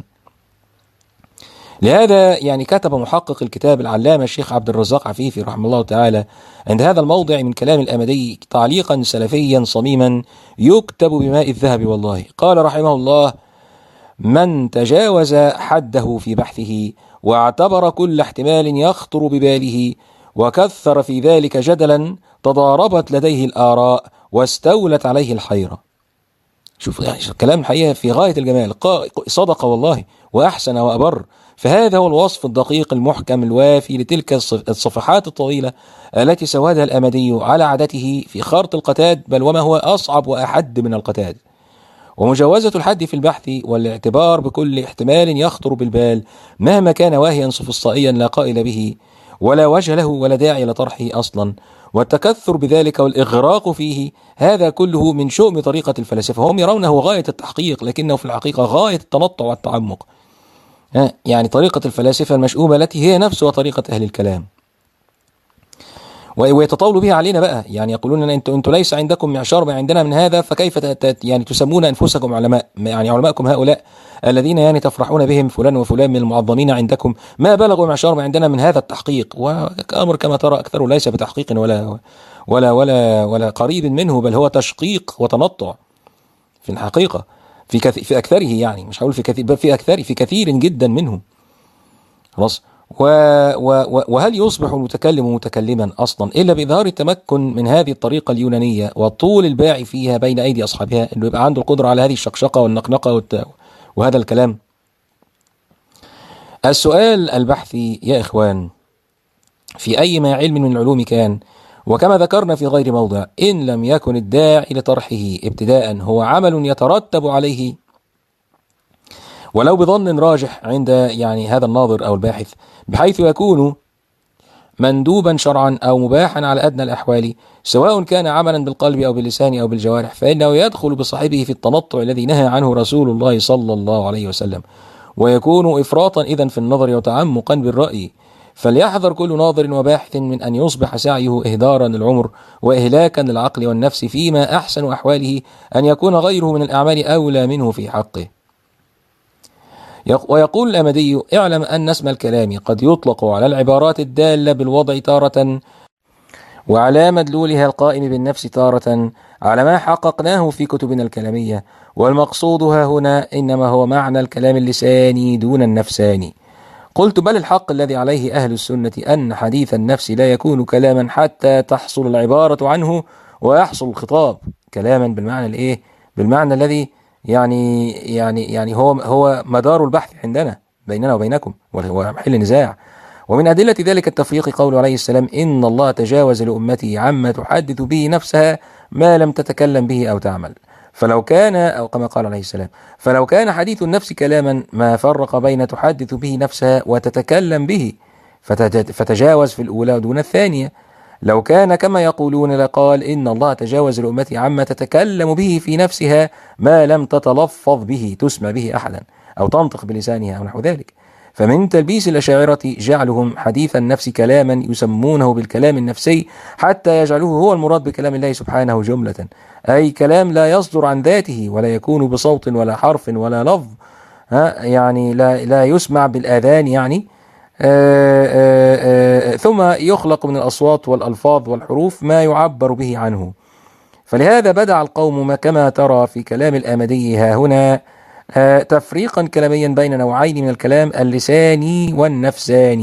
لهذا يعني كتب محقق الكتاب العلامة الشيخ عبد الرزاق عفيفي رحمه الله تعالى عند هذا الموضع من كلام الأمدي تعليقا سلفيا صميما يكتب بماء الذهب والله. قال رحمه الله: من تجاوز حده في بحثه واعتبر كل احتمال يخطر بباله وكثر في ذلك جدلا تضاربت لديه الآراء واستولت عليه الحيرة. شوف يعني الكلام الحقيقة في غاية الجمال، صدق والله وأحسن وأبر. فهذا هو الوصف الدقيق المحكم الوافي لتلك الصفحات الطويلة التي سودها الأمدي على عادته في خرط القتاد، بل وما هو أصعب وأحد من القتاد. ومجاوزة الحد في البحث والاعتبار بكل احتمال يخطر بالبال مهما كان واهيا سفسطائيا لا قائل به ولا وجه له ولا داعي لطرحه أصلا، والتكثر بذلك والإغراق فيه، هذا كله من شؤم طريقة الفلاسفة. هم يرونه غاية التحقيق لكنه في الحقيقة غاية التنطع والتعمق. يعني طريقة الفلاسفة المشؤومة التي هي نفسها طريقة أهل الكلام، ويتطاول بها علينا بقى. يعني يقولون ان انتم انتم ليس عندكم معشار ما عندنا من هذا، فكيف يعني تسمون انفسكم علماء؟ يعني علماءكم هؤلاء الذين يعني تفرحون بهم فلان وفلان من المعظمين عندكم ما بلغوا معشار ما عندنا من هذا التحقيق. وامر كما ترى اكثر ليس بتحقيق ولا ولا ولا ولا قريب منه، بل هو تشقيق وتنطع في الحقيقة في كثير في اكثره. يعني مش هقول في كثير، بل في اكثر في كثير جدا منه. خلاص. و و وهل يصبح المتكلم متكلما أصلا إلا بإظهار التمكن من هذه الطريقة اليونانية والطول الباعي فيها بين أيدي أصحابها، إنه يبقى عنده القدرة على هذه الشقشقة والنقنقة وهذا الكلام؟ السؤال البحثي يا إخوان في أي ما علم من العلوم كان، وكما ذكرنا في غير موضع، إن لم يكن الداعي لطرحه ابتداء هو عمل يترتب عليه ولو بظن راجح عند يعني هذا الناظر أو الباحث، بحيث يكون مندوبا شرعا أو مباحا على أدنى الأحوال، سواء كان عملا بالقلب أو باللسان أو بالجوارح، فإنه يدخل بصاحبه في التنطع الذي نهى عنه رسول الله صلى الله عليه وسلم، ويكون إفراطا إذن في النظر وتعمقا بالرأي. فليحذر كل ناظر وباحث من أن يصبح سعيه إهدارا للعمر وإهلاكا للعقل والنفس، فيما أحسن أحواله أن يكون غيره من الأعمال أولى منه في حقه. ويقول الأمدي: اعلم أن اسم الكلام قد يطلق على العبارات الدالة بالوضع تارة، وعلى مدلولها القائم بالنفس تارة، على ما حققناه في كتبنا الكلامية. والمقصود ها هنا إنما هو معنى الكلام اللساني دون النفساني. قلت: بل الحق الذي عليه أهل السنة أن حديث النفس لا يكون كلاما حتى تحصل العبارة عنه ويحصل الخطاب. كلاما بالمعنى الإيه؟ بالمعنى الذي يعني يعني يعني هو هو مدار البحث عندنا بيننا وبينكم، وهو محل نزاع. ومن أدلة ذلك التفريق قوله عليه السلام: إن الله تجاوز لأمتي عما تحدث به نفسها ما لم تتكلم به أو تعمل. فلو كان، أو كما قال عليه السلام، فلو كان حديث النفس كلاما ما فرق بين تحدث به نفسها وتتكلم به، فتجاوز في الأولى دون الثانية. لو كان كما يقولون لقال: إن الله تجاوز لأمتي عما تتكلم به في نفسها ما لم تتلفظ به تسمع به أحدا أو تنطق بلسانها أو نحو ذلك. فمن تلبيس الأشاعرة جعلهم حديث النفس كلاما يسمونه بالكلام النفسي حتى يجعلوه هو المراد بكلام الله سبحانه جملة، أي كلام لا يصدر عن ذاته ولا يكون بصوت ولا حرف ولا لفظ، ها يعني لا, لا يسمع بالآذان يعني آآ آآ ثم يخلق من الأصوات والألفاظ والحروف ما يعبر به عنه. فلهذا بدع القوم ما كما ترى في كلام الآمدي ها هنا تفريقا كلاميا بين نوعين من الكلام، اللساني والنفساني.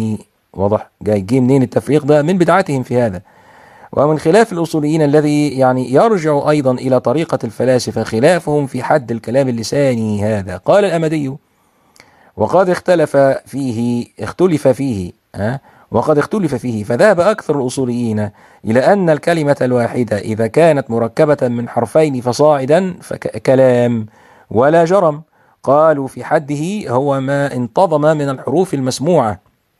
واضح؟ جاي جه منين التفريق ده؟ من بدعتهم في هذا. ومن خلاف الأصوليين الذي يعني يرجع أيضا إلى طريقة الفلاسفة خلافهم في حد الكلام اللساني هذا. قال الأمدي: وقد اختلف فيه اختلف فيه ها وقد اختلف فيه فذهب أكثر الأصوليين إلى أن الكلمة الواحدة إذا كانت مركبة من حرفين فصاعدا فكلام ولا جرم. قالوا في حده هو ما انتظم من الحروف المسموعة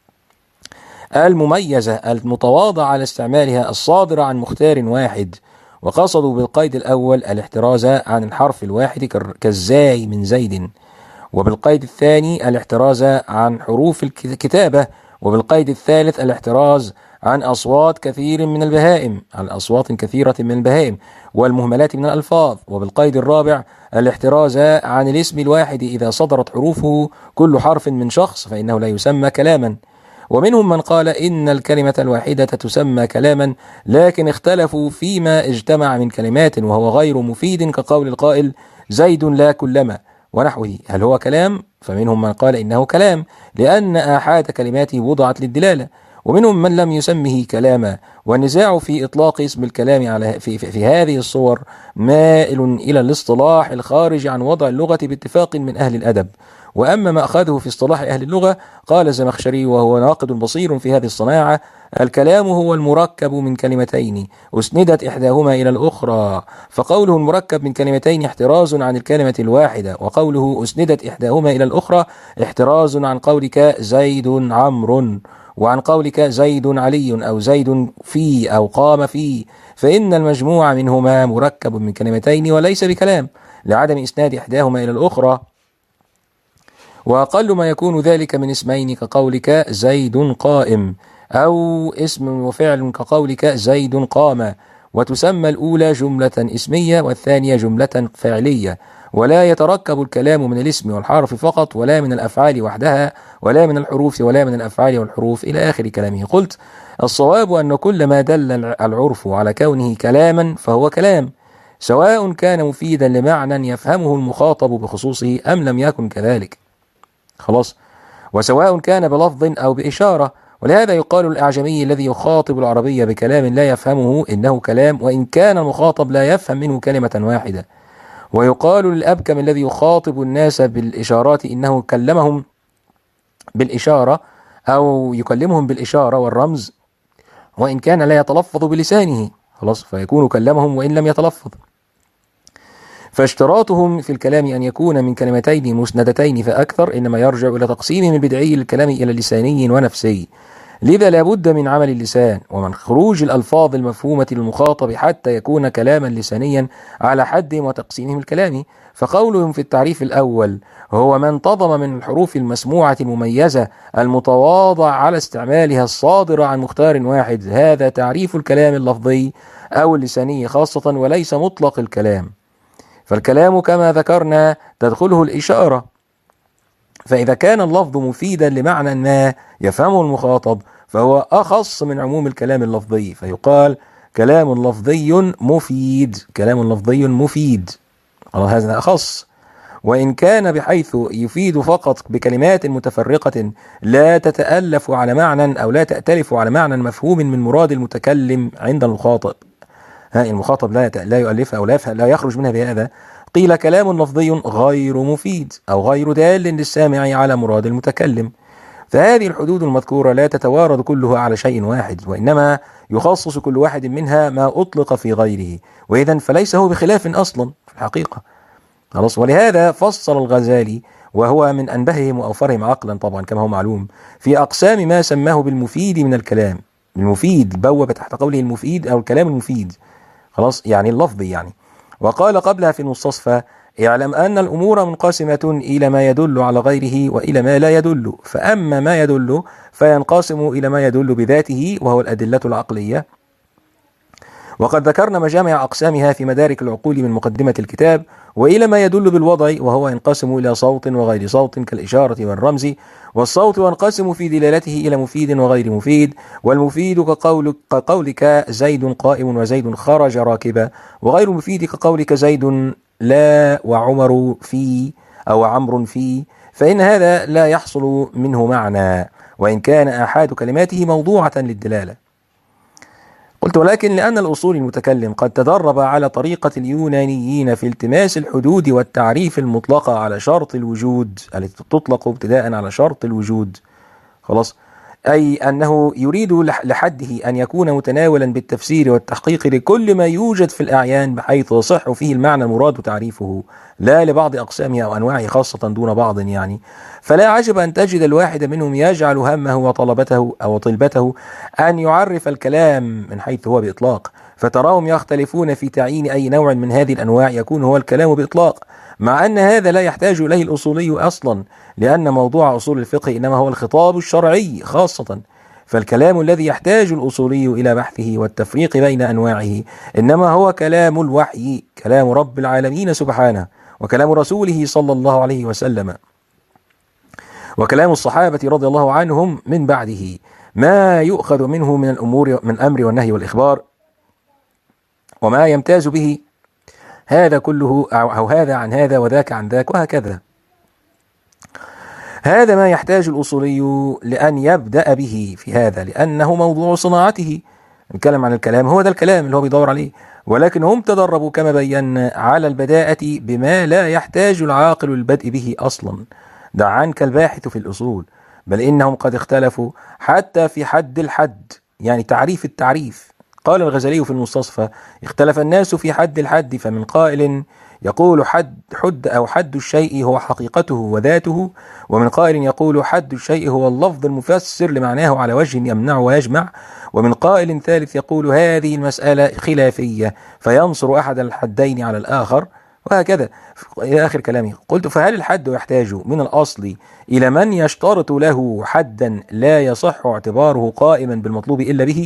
المميزة المتواضعة على استعمالها الصادرة عن مختار واحد، وقصدوا بالقيد الأول الاحتراز عن الحرف الواحد كالزاي من زيد، وبالقيد الثاني الاحتراز عن حروف الكتابة، وبالقيد الثالث الاحتراز عن أصوات كثير من البهائم عن أصوات كثيرة من البهائم والمهملات من الألفاظ، وبالقيد الرابع الاحتراز عن الاسم الواحد إذا صدرت حروفه كل حرف من شخص فإنه لا يسمى كلاما. ومنهم من قال إن الكلمة الواحدة تسمى كلاما، لكن اختلفوا فيما اجتمع من كلمات وهو غير مفيد كقول القائل زيد لا كلما ونحوه، هل هو كلام؟ فمنهم من قال إنه كلام لأن آحاد كلماته وضعت للدلالة، ومنهم من لم يسمه كلاما. والنزاع في إطلاق اسم الكلام على في, في, في هذه الصور مائل إلى الاصطلاح الخارج عن وضع اللغة باتفاق من أهل الأدب. وأما ما أخذه في اصطلاح أهل اللغة قال الزمخشري وهو ناقد بصير في هذه الصناعة: الكلام هو المركب من كلمتين أسندت إحداهما إلى الأخرى، فقوله المركب من كلمتين احتراز عن الكلمة الواحدة، وقوله أسندت إحداهما إلى الأخرى احتراز عن قولك زيد عمرو وعن قولك زيد علي أو زيد في أو قام في، فإن المجموع منهما مركب من كلمتين وليس بكلام لعدم إسناد إحداهما إلى الأخرى. وأقل ما يكون ذلك من اسمين كقولك زيد قائم، أو اسم وفعل كقولك زيد قام، وتسمى الأولى جملة اسمية والثانية جملة فعلية، ولا يتركب الكلام من الاسم والحرف فقط ولا من الأفعال وحدها ولا من الحروف ولا من الأفعال والحروف إلى آخر كلامه. قلت: الصواب أن كل ما دل العرف على كونه كلاما فهو كلام، سواء كان مفيدا لمعنى يفهمه المخاطب بخصوصه أم لم يكن كذلك، خلاص، وسواء كان بلفظ أو بإشارة. ولهذا يقال الأعجمي الذي يخاطب العربية بكلام لا يفهمه إنه كلام وإن كان المخاطب لا يفهم منه كلمة واحدة. ويقال للأبكم الذي يخاطب الناس بالإشارات إنه كلمهم بالإشارة أو يكلمهم بالإشارة والرمز وإن كان لا يتلفظ بلسانه، خلاص، فيكون كلمهم وإن لم يتلفظ. فاشتراطهم في الكلام أن يكون من كلمتين مسندتين فأكثر إنما يرجع إلى تقسيمهم البدعي للكلام إلى لساني ونفسي، لذا لا بد من عمل اللسان ومن خروج الألفاظ المفهومة للمخاطب حتى يكون كلاما لسانيا على حدهم وتقسيمهم الكلامي. فقولهم في التعريف الأول هو ما انتظم من الحروف المسموعة المميزة المتواضع على استعمالها الصادرة عن مختار واحد، هذا تعريف الكلام اللفظي أو اللساني خاصة وليس مطلق الكلام. فالكلام كما ذكرنا تدخله الإشارة، فإذا كان اللفظ مفيدا لمعنى ما يفهمه المخاطب فهو أخص من عموم الكلام اللفظي، فيقال كلام لفظي مفيد، كلام لفظي مفيد، هذا أخص. وإن كان بحيث يفيد فقط بكلمات متفرقة لا تتألف على معنى أو لا تأتلف على معنى مفهوم من مراد المتكلم عند المخاطب، ها المخاطب لا لا يؤلفها أو لا لا يخرج منها بهذا، قيل كلام لفظي غير مفيد أو غير دال للسامع على مراد المتكلم. فهذه الحدود المذكورة لا تتوارد كلها على شيء واحد، وإنما يخصص كل واحد منها ما أطلق في غيره، وإذن فليس هو بخلاف أصلا في الحقيقة، خلاص. ولهذا فصل الغزالي وهو من أنبههم وأوفرهم عقلا طبعا كما هو معلوم في أقسام ما سماه بالمفيد من الكلام. المفيد بوب تحت قوله المفيد أو الكلام المفيد، خلاص، يعني اللفظي يعني. وقال قبلها في المستصفى: اعلم أن الأمور منقسمة إلى ما يدل على غيره وإلى ما لا يدل، فأما ما يدل فينقسم إلى ما يدل بذاته وهو الأدلة العقلية، وقد ذكرنا مجامع أقسامها في مدارك العقول من مقدمة الكتاب، وإلى ما يدل بالوضع وهو ينقسم إلى صوت وغير صوت كالإشارة والرمز، والصوت ينقسم في دلالته إلى مفيد وغير مفيد، والمفيد كقول كقولك زيد قائم وزيد خرج راكبا، وغير المفيد كقولك زيد لا وعمر في أو عمرو في، فإن هذا لا يحصل منه معنى. وإن كان آحاد كلماته موضوعة للدلالة. قلت ولكن لأن الأصول المتكلم قد تدرب على طريقة اليونانيين في التماس الحدود والتعريف المطلقة على شرط الوجود التي تطلق ابتداء على شرط الوجود، خلاص، أي أنه يريد لحده أن يكون متناولا بالتفسير والتحقيق لكل ما يوجد في الأعيان بحيث يصح فيه المعنى المراد تعريفه، لا لبعض أقسامه أو أنواعه خاصة دون بعض يعني. فلا عجب أن تجد الواحد منهم يجعل همه وطلبته أو طلبته أن يعرف الكلام من حيث هو بإطلاق، فتراهم يختلفون في تعيين أي نوع من هذه الأنواع يكون هو الكلام بإطلاق، مع أن هذا لا يحتاج إليه الأصولي أصلا، لأن موضوع أصول الفقه إنما هو الخطاب الشرعي خاصة. فالكلام الذي يحتاج الأصولي إلى بحثه والتفريق بين أنواعه إنما هو كلام الوحي، كلام رب العالمين سبحانه، وكلام رسوله صلى الله عليه وسلم، وكلام الصحابة رضي الله عنهم من بعده، ما يؤخذ منه من الأمور من أمر والنهي والإخبار، وما يمتاز به هذا كله أو هذا عن هذا وذاك عن ذاك وهكذا. هذا ما يحتاج الأصولي لأن يبدأ به في هذا، لأنه موضوع صناعته. نتكلم عن الكلام، هو ده الكلام اللي هو بيدور عليه، ولكن هم تدربوا كما بينا على البداءة بما لا يحتاج العاقل البدء به أصلا. دع عنك الباحث في الأصول، بل إنهم قد اختلفوا حتى في حد الحد، يعني تعريف التعريف. قال الغزالي في المستصفى: اختلف الناس في حد الحد، فمن قائل يقول حد حد أو حد الشيء هو حقيقته وذاته، ومن قائل يقول حد الشيء هو اللفظ المفسر لمعناه على وجه يمنع ويجمع، ومن قائل ثالث يقول هذه المسألة خلافية فينصر أحد الحدين على الآخر، وهكذا إلى آخر كلامه. قلت: فهل الحد يحتاج من الأصل إلى من يشترط له حدا لا يصح اعتباره قائما بالمطلوب إلا به؟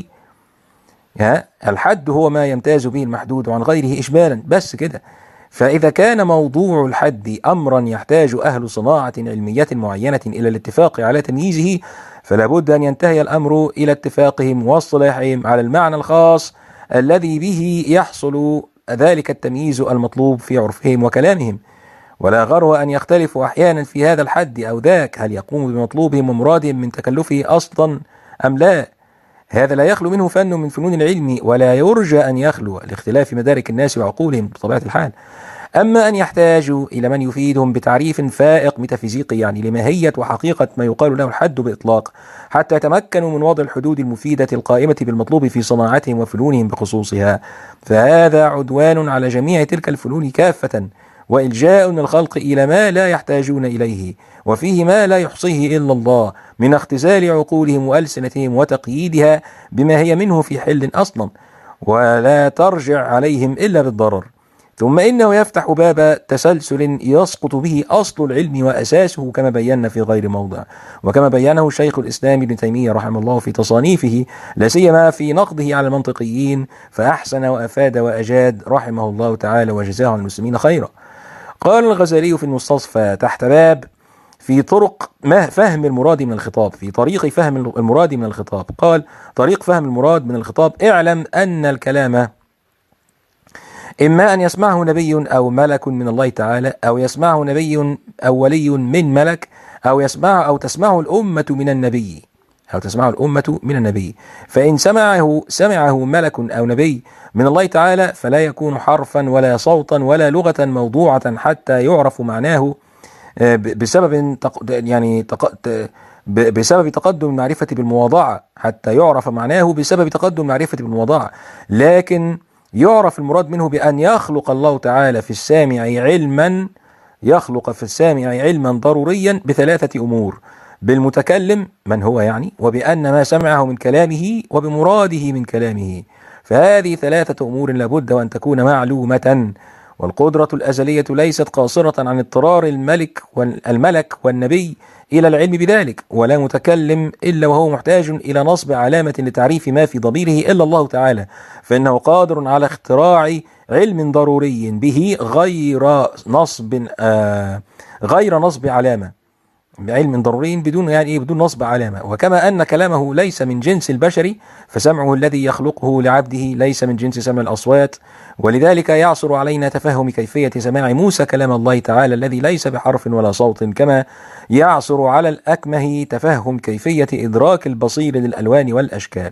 الحد هو ما يمتاز به المحدود عن غيره إجمالا، بس كده. فإذا كان موضوع الحد أمرا يحتاج أهل صناعة علمية معينة إلى الاتفاق على تمييزه، فلا بد أن ينتهي الأمر إلى اتفاقهم واصطلاحهم على المعنى الخاص الذي به يحصل ذلك التمييز المطلوب في عرفهم وكلامهم. ولا غرو أن يختلفوا أحيانا في هذا الحد أو ذاك، هل يقوم بمطلوبهم ومرادهم من تكلفه أصلا أم لا؟ هذا لا يخلو منه فن من فنون العلم، ولا يرجى أن يخلو لاختلاف مدارك الناس وعقولهم بطبيعة الحال. أما أن يحتاجوا إلى من يفيدهم بتعريف فائق ميتافيزيقي، يعني لماهية وحقيقة ما يقال له الحد بإطلاق، حتى يتمكنوا من وضع الحدود المفيدة القائمة بالمطلوب في صناعتهم وفنونهم بخصوصها، فهذا عدوان على جميع تلك الفنون كافة، وإلجاء الخلق إلى ما لا يحتاجون إليه، وفيه ما لا يحصيه إلا الله من اختزال عقولهم وألسنتهم وتقييدها بما هي منه في حل أصلا، ولا ترجع عليهم إلا بالضرر. ثم إنه يفتح باب تسلسل يسقط به أصل العلم وأساسه، كما بينا في غير موضع، وكما بينه شيخ الإسلام ابن تيمية رحمه الله في تصانيفه، لا سيما في نقده على المنطقيين، فأحسن وأفاد وأجاد رحمه الله تعالى وجزاه عن المسلمين خيرا. قال الغزالي في المستصفى تحت باب في طرق فهم المراد من الخطاب، في طريق فهم المراد من الخطاب، قال: طريق فهم المراد من الخطاب: اعلم أن الكلام إما أن يسمعه نبي أو ملك من الله تعالى، أو يسمعه نبي أو ولي من ملك، أو يسمع أو تسمعه الأمة من النبي أو تسمعه الأمة من النبي. فإن سمعه سمعه ملك أو نبي من الله تعالى فلا يكون حرفا ولا صوتا ولا لغة موضوعة حتى يعرف معناه بسبب يعني بسبب تقدم المعرفة بالمواضعة، حتى يعرف معناه بسبب تقدم المعرفة بالمواضعة، لكن يعرف المراد منه بأن يخلق الله تعالى في السامع علما يخلق في السامع علما ضروريا بثلاثة أمور: بالمتكلم من هو يعني، وبأن ما سمعه من كلامه، وبمراده من كلامه. فهذه ثلاثة أمور لابد وأن تكون معلومة. والقدرة الأزلية ليست قاصرة عن اضطرار الملك والملك والنبي إلى العلم بذلك، ولا متكلم إلا وهو محتاج إلى نصب علامة لتعريف ما في ضميره إلا الله تعالى، فإنه قادر على اختراع علم ضروري به غير نصب آه غير نصب علامة بعلم ضروري بدون يعني إيه بدون نصب علامة. وكما أن كلامه ليس من جنس البشري، فسمعه الذي يخلقه لعبده ليس من جنس سمع الأصوات، ولذلك يعصر علينا تفهم كيفية سماع موسى كلام الله تعالى الذي ليس بحرف ولا صوت، كما يعصر على الأكمه تفهم كيفية إدراك البصير للألوان والأشكال.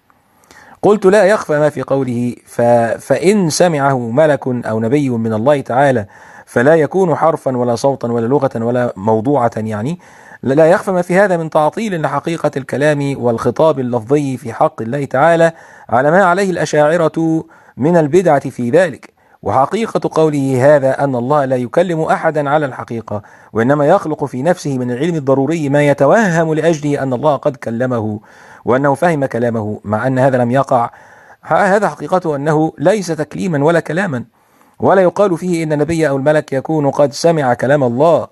قلت لا يخفى ما في قوله ف... فإن سمعه ملك أو نبي من الله تعالى فلا يكون حرفا ولا صوتا ولا لغة ولا موضوعة، يعني لا يخفى ما في هذا من تعطيل لحقيقة الكلام والخطاب اللفظي في حق الله تعالى على ما عليه الأشاعرة من البدعة في ذلك. وحقيقة قوله هذا أن الله لا يكلم أحدا على الحقيقة، وإنما يخلق في نفسه من العلم الضروري ما يتوهم لأجله أن الله قد كلمه وأنه فهم كلامه، مع أن هذا لم يقع. هذا حقيقته أنه ليس تكليما ولا كلاما، ولا يقال فيه إن النبي أو الملك يكون قد سمع كلام الله،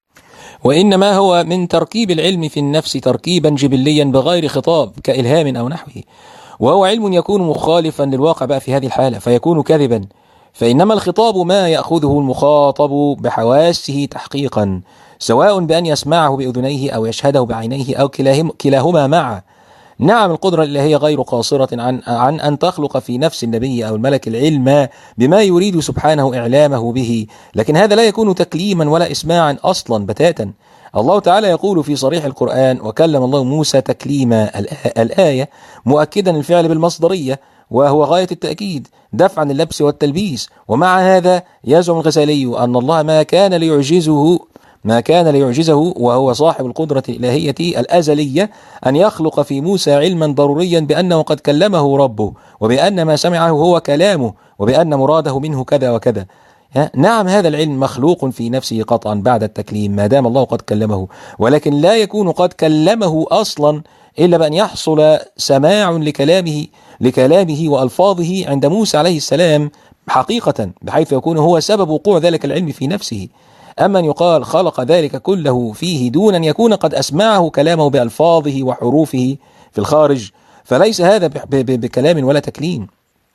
وإنما هو من تركيب العلم في النفس تركيبا جبليا بغير خطاب كإلهام أو نحوه، وهو علم يكون مخالفا للواقع بقى في هذه الحالة فيكون كذبا. فإنما الخطاب ما يأخذه المخاطب بحواسه تحقيقا، سواء بأن يسمعه بأذنيه أو يشهده بعينيه أو كلاهما معا. نعم القدرة الإلهية غير قاصرة عن عن أن تخلق في نفس النبي أو الملك العلم بما يريد سبحانه إعلامه به، لكن هذا لا يكون تكليما ولا إسماعا أصلا بتاتا. الله تعالى يقول في صريح القرآن: وكلم الله موسى تكليما، الآية مؤكدا الفعل بالمصدرية، وهو غاية التأكيد دفعا للبس والتلبيس. ومع هذا يزعم الغزالي أن الله ما كان ليعجزه ما كان ليعجزه وهو صاحب القدرة الإلهية الأزلية أن يخلق في موسى علما ضروريا بأنه قد كلمه ربه، وبأن ما سمعه هو كلامه، وبأن مراده منه كذا وكذا. نعم هذا العلم مخلوق في نفسه قطعا بعد التكليم ما دام الله قد كلمه، ولكن لا يكون قد كلمه أصلا إلا بأن يحصل سماع لكلامه لكلامه وألفاظه عند موسى عليه السلام حقيقة، بحيث يكون هو سبب وقوع ذلك العلم في نفسه. أما أن يقال خلق ذلك كله فيه دون أن يكون قد أسمعه كلامه بألفاظه وحروفه في الخارج، فليس هذا بكلام ولا تكليم،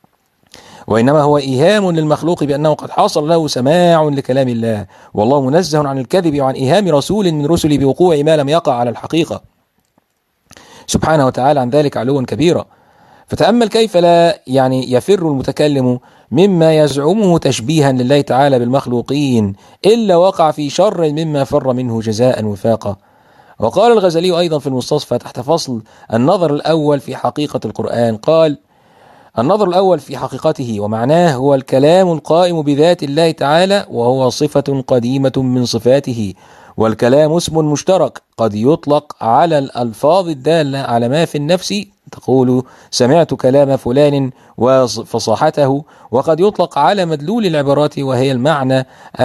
وإنما هو إيهام للمخلوق بأنه قد حصل له سماع لكلام الله، والله منزه عن الكذب وعن إيهام رسول من رسله بوقوع ما لم يقع على الحقيقة سبحانه وتعالى عن ذلك علوا كبيرا. فتأمل كيف لا يعني يفر المتكلم مما يزعمه تشبيها لله تعالى بالمخلوقين إلا وقع في شر مما فر منه جزاء وفاقا. وقال الغزالي أيضا في المستصفى تحت فصل النظر الأول في حقيقة القرآن، قال: النظر الأول في حقيقته ومعناه هو الكلام القائم بذات الله تعالى، وهو صفة قديمة من صفاته، والكلام اسم مشترك قد يطلق على الألفاظ الدالة على ما في النفس، تقول سمعت كلام فلان وفصاحته، وقد يطلق على مدلول العبارات وهي المعنى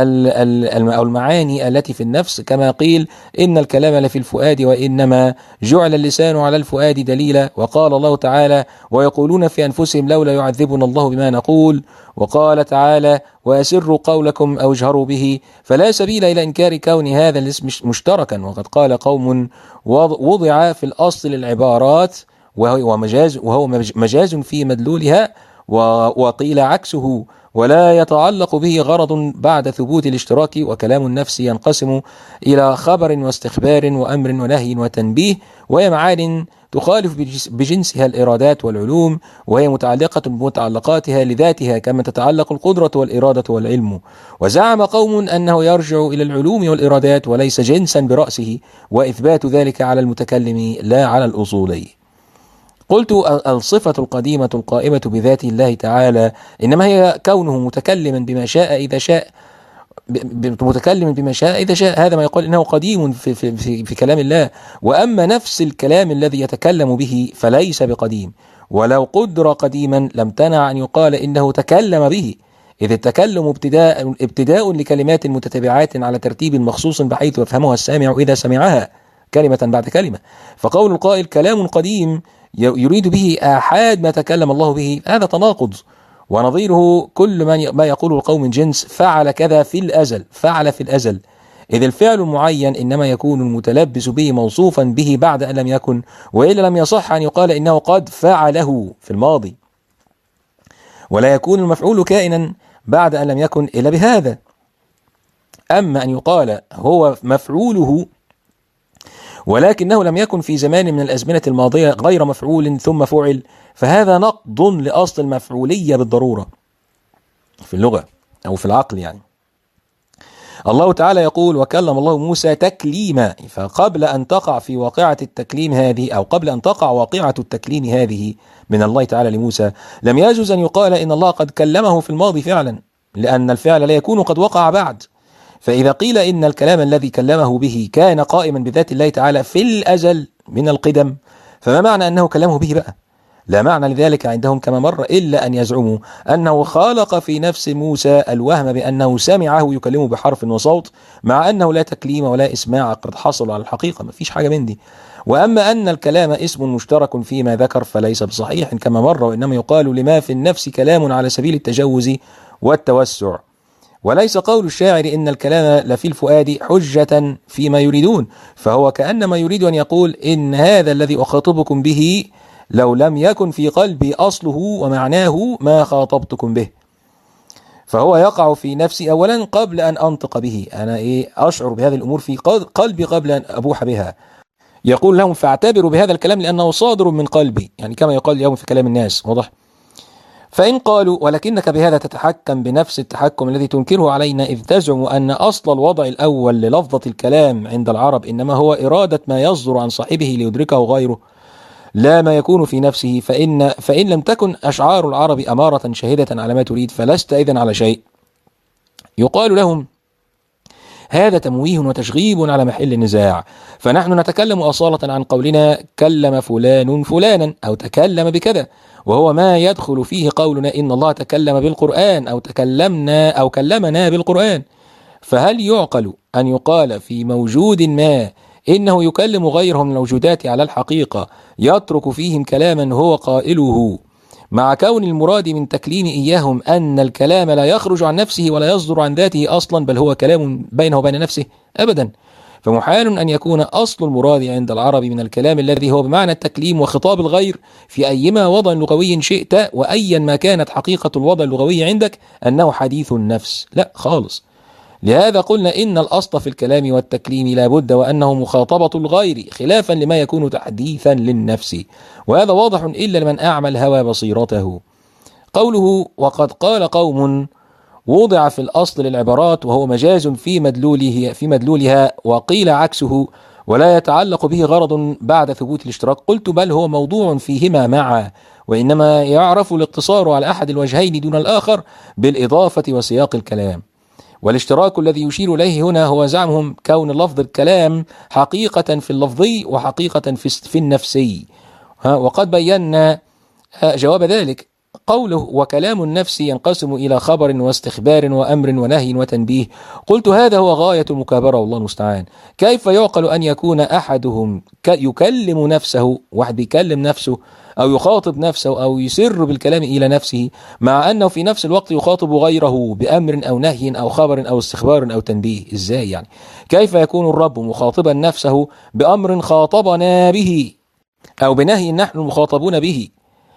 أو المعاني التي في النفس، كما قيل إن الكلام لفي الفؤاد وإنما جعل اللسان على الفؤاد دليلا. وقال الله تعالى: ويقولون في أنفسهم لولا يعذبنا الله بما نقول. وقال تعالى: وأسروا قولكم أو اجهروا به. فلا سبيل إلى إنكار كون هذا الاسم مشتركا. وقد قال قوم: وضع في الأصل العبارات وهو مجاز وهو مجاز في مدلولها، وقيل عكسه، ولا يتعلق به غرض بعد ثبوت الاشتراك. وكلام النفس ينقسم إلى خبر واستخبار وأمر ونهي وتنبيه، وهي معان تخالف بجنسها الإرادات والعلوم، وهي متعلقة بمتعلقاتها لذاتها كما تتعلق القدرة والإرادة والعلم. وزعم قوم أنه يرجع إلى العلوم والإرادات وليس جنسا برأسه، وإثبات ذلك على المتكلم لا على الأصولي. قلت الصفة القديمة القائمة بذات الله تعالى إنما هي كونه متكلما بما شاء إذا شاء متكلم بما شاء إذا شاء، هذا ما يقول إنه قديم في, في, في, في كلام الله. وأما نفس الكلام الذي يتكلم به فليس بقديم، ولو قدر قديما لم تنع أن يقال إنه تكلم به، إذ التكلم ابتداء, ابتداء لكلمات متتبعات على ترتيب مخصوص بحيث يفهمها السامع إذا سمعها كلمة بعد كلمة. فقول القائل كلام قديم يريد به آحاد ما تكلم الله به، هذا تناقض. ونظيره كل ما يقول القوم من جنس فعل كذا في الأزل، فعل في الأزل، إذ الفعل المعين إنما يكون المتلبس به موصوفا به بعد أن لم يكن، وإلا لم يصح أن يقال إنه قد فعله في الماضي، ولا يكون المفعول كائنا بعد أن لم يكن إلا بهذا. أما أن يقال هو مفعوله ولكنه لم يكن في زمان من الأزمنة الماضية غير مفعول ثم فعل، فهذا نقض لأصل المفعولية بالضرورة في اللغة أو في العقل يعني. الله تعالى يقول: وكلم الله موسى تكليما، فقبل أن تقع في واقعة التكليم هذه، أو قبل أن تقع واقعة التكليم هذه من الله تعالى لموسى، لم يجوز أن يقال إن الله قد كلمه في الماضي فعلا، لأن الفعل لا يكون قد وقع بعد. فإذا قيل إن الكلام الذي كلمه به كان قائما بذات الله تعالى في الأزل من القدم، فما معنى أنه كلمه به بقى؟ لا معنى لذلك عندهم كما مر، إلا أن يزعموا أنه خالق في نفس موسى الوهم بأنه سمعه يكلمه بحرف وصوت، مع أنه لا تكليم ولا إسماع قد حصل على الحقيقة، ما فيش حاجة من دي. وأما أن الكلام اسم مشترك فيما ذكر فليس بصحيح كما مر، وإنما يقال لما في النفس كلام على سبيل التجوز والتوسع. وليس قول الشاعر إن الكلام لفي الفؤاد حجة فيما يريدون، فهو كأنما يريد أن يقول إن هذا الذي أخاطبكم به لو لم يكن في قلبي أصله ومعناه ما خاطبتكم به، فهو يقع في نفسي أولا قبل أن أنطق به، أنا إيه أشعر بهذه الأمور في قلبي قبل أن أبوح بها. يقول لهم: فاعتبروا بهذا الكلام لأنه صادر من قلبي، يعني كما يقال اليوم في كلام الناس، واضح؟ فإن قالوا: ولكنك بهذا تتحكم بنفس التحكم الذي تنكره علينا، إذ تزعم أن أصل الوضع الأول للفظة الكلام عند العرب إنما هو إرادة ما يصدر عن صاحبه ليدركه غيره، لا ما يكون في نفسه، فإن, فإن لم تكن أشعار العرب أمارة شاهدة على ما تريد فلست إذن على شيء. يقال لهم: هذا تمويه وتشغيب على محل النزاع، فنحن نتكلم أصالة عن قولنا كلم فلان فلانا أو تكلم بكذا، وهو ما يدخل فيه قولنا إن الله تكلم بالقرآن أو تكلمنا أو كلمنا بالقرآن. فهل يعقل أن يقال في موجود ما إنه يكلم غيره من الموجودات على الحقيقة يترك فيهم كلاما هو قائله، مع كون المراد من تكليم إياهم أن الكلام لا يخرج عن نفسه ولا يصدر عن ذاته أصلا، بل هو كلام بينه وبين نفسه؟ أبدا. فمحال أن يكون أصل المراد عند العرب من الكلام الذي هو بمعنى التكليم وخطاب الغير في أيما وضع لغوي شئت، وأيا ما كانت حقيقة الوضع اللغوي عندك، أنه حديث النفس. لا خالص. لهذا قلنا إن الأصل في الكلام والتكليم لا بد وأنه مخاطبة الغير، خلافا لما يكون تحديثا للنفس، وهذا واضح إلا لمن أعمى الهوى بصيرته. قوله: وقد قال قوم، وضع في الأصل للعبارات وهو مجاز في مدلوله في مدلولها، وقيل عكسه ولا يتعلق به غرض بعد ثبوت الاشتراك. قلت: بل هو موضوع فيهما معا، وإنما يعرف الاقتصار على أحد الوجهين دون الآخر بالإضافة وسياق الكلام. والاشتراك الذي يشير إليه هنا هو زعمهم كون لفظ الكلام حقيقة في اللفظي وحقيقة في النفسي، وقد بينا جواب ذلك. قوله: وكلام النفس ينقسم إلى خبر واستخبار وأمر ونهي وتنبيه. قلت: هذا هو غاية المكابرة والله المستعان. كيف يعقل أن يكون أحدهم يكلم نفسه، واحد يكلم نفسه أو يخاطب نفسه أو يسر بالكلام إلى نفسه، مع أنه في نفس الوقت يخاطب غيره بأمر أو نهي أو خبر أو استخبار أو تنبيه؟ إزاي يعني؟ كيف يكون الرب مخاطبا نفسه بأمر خاطبنا به أو بنهي نحن المخاطبون به؟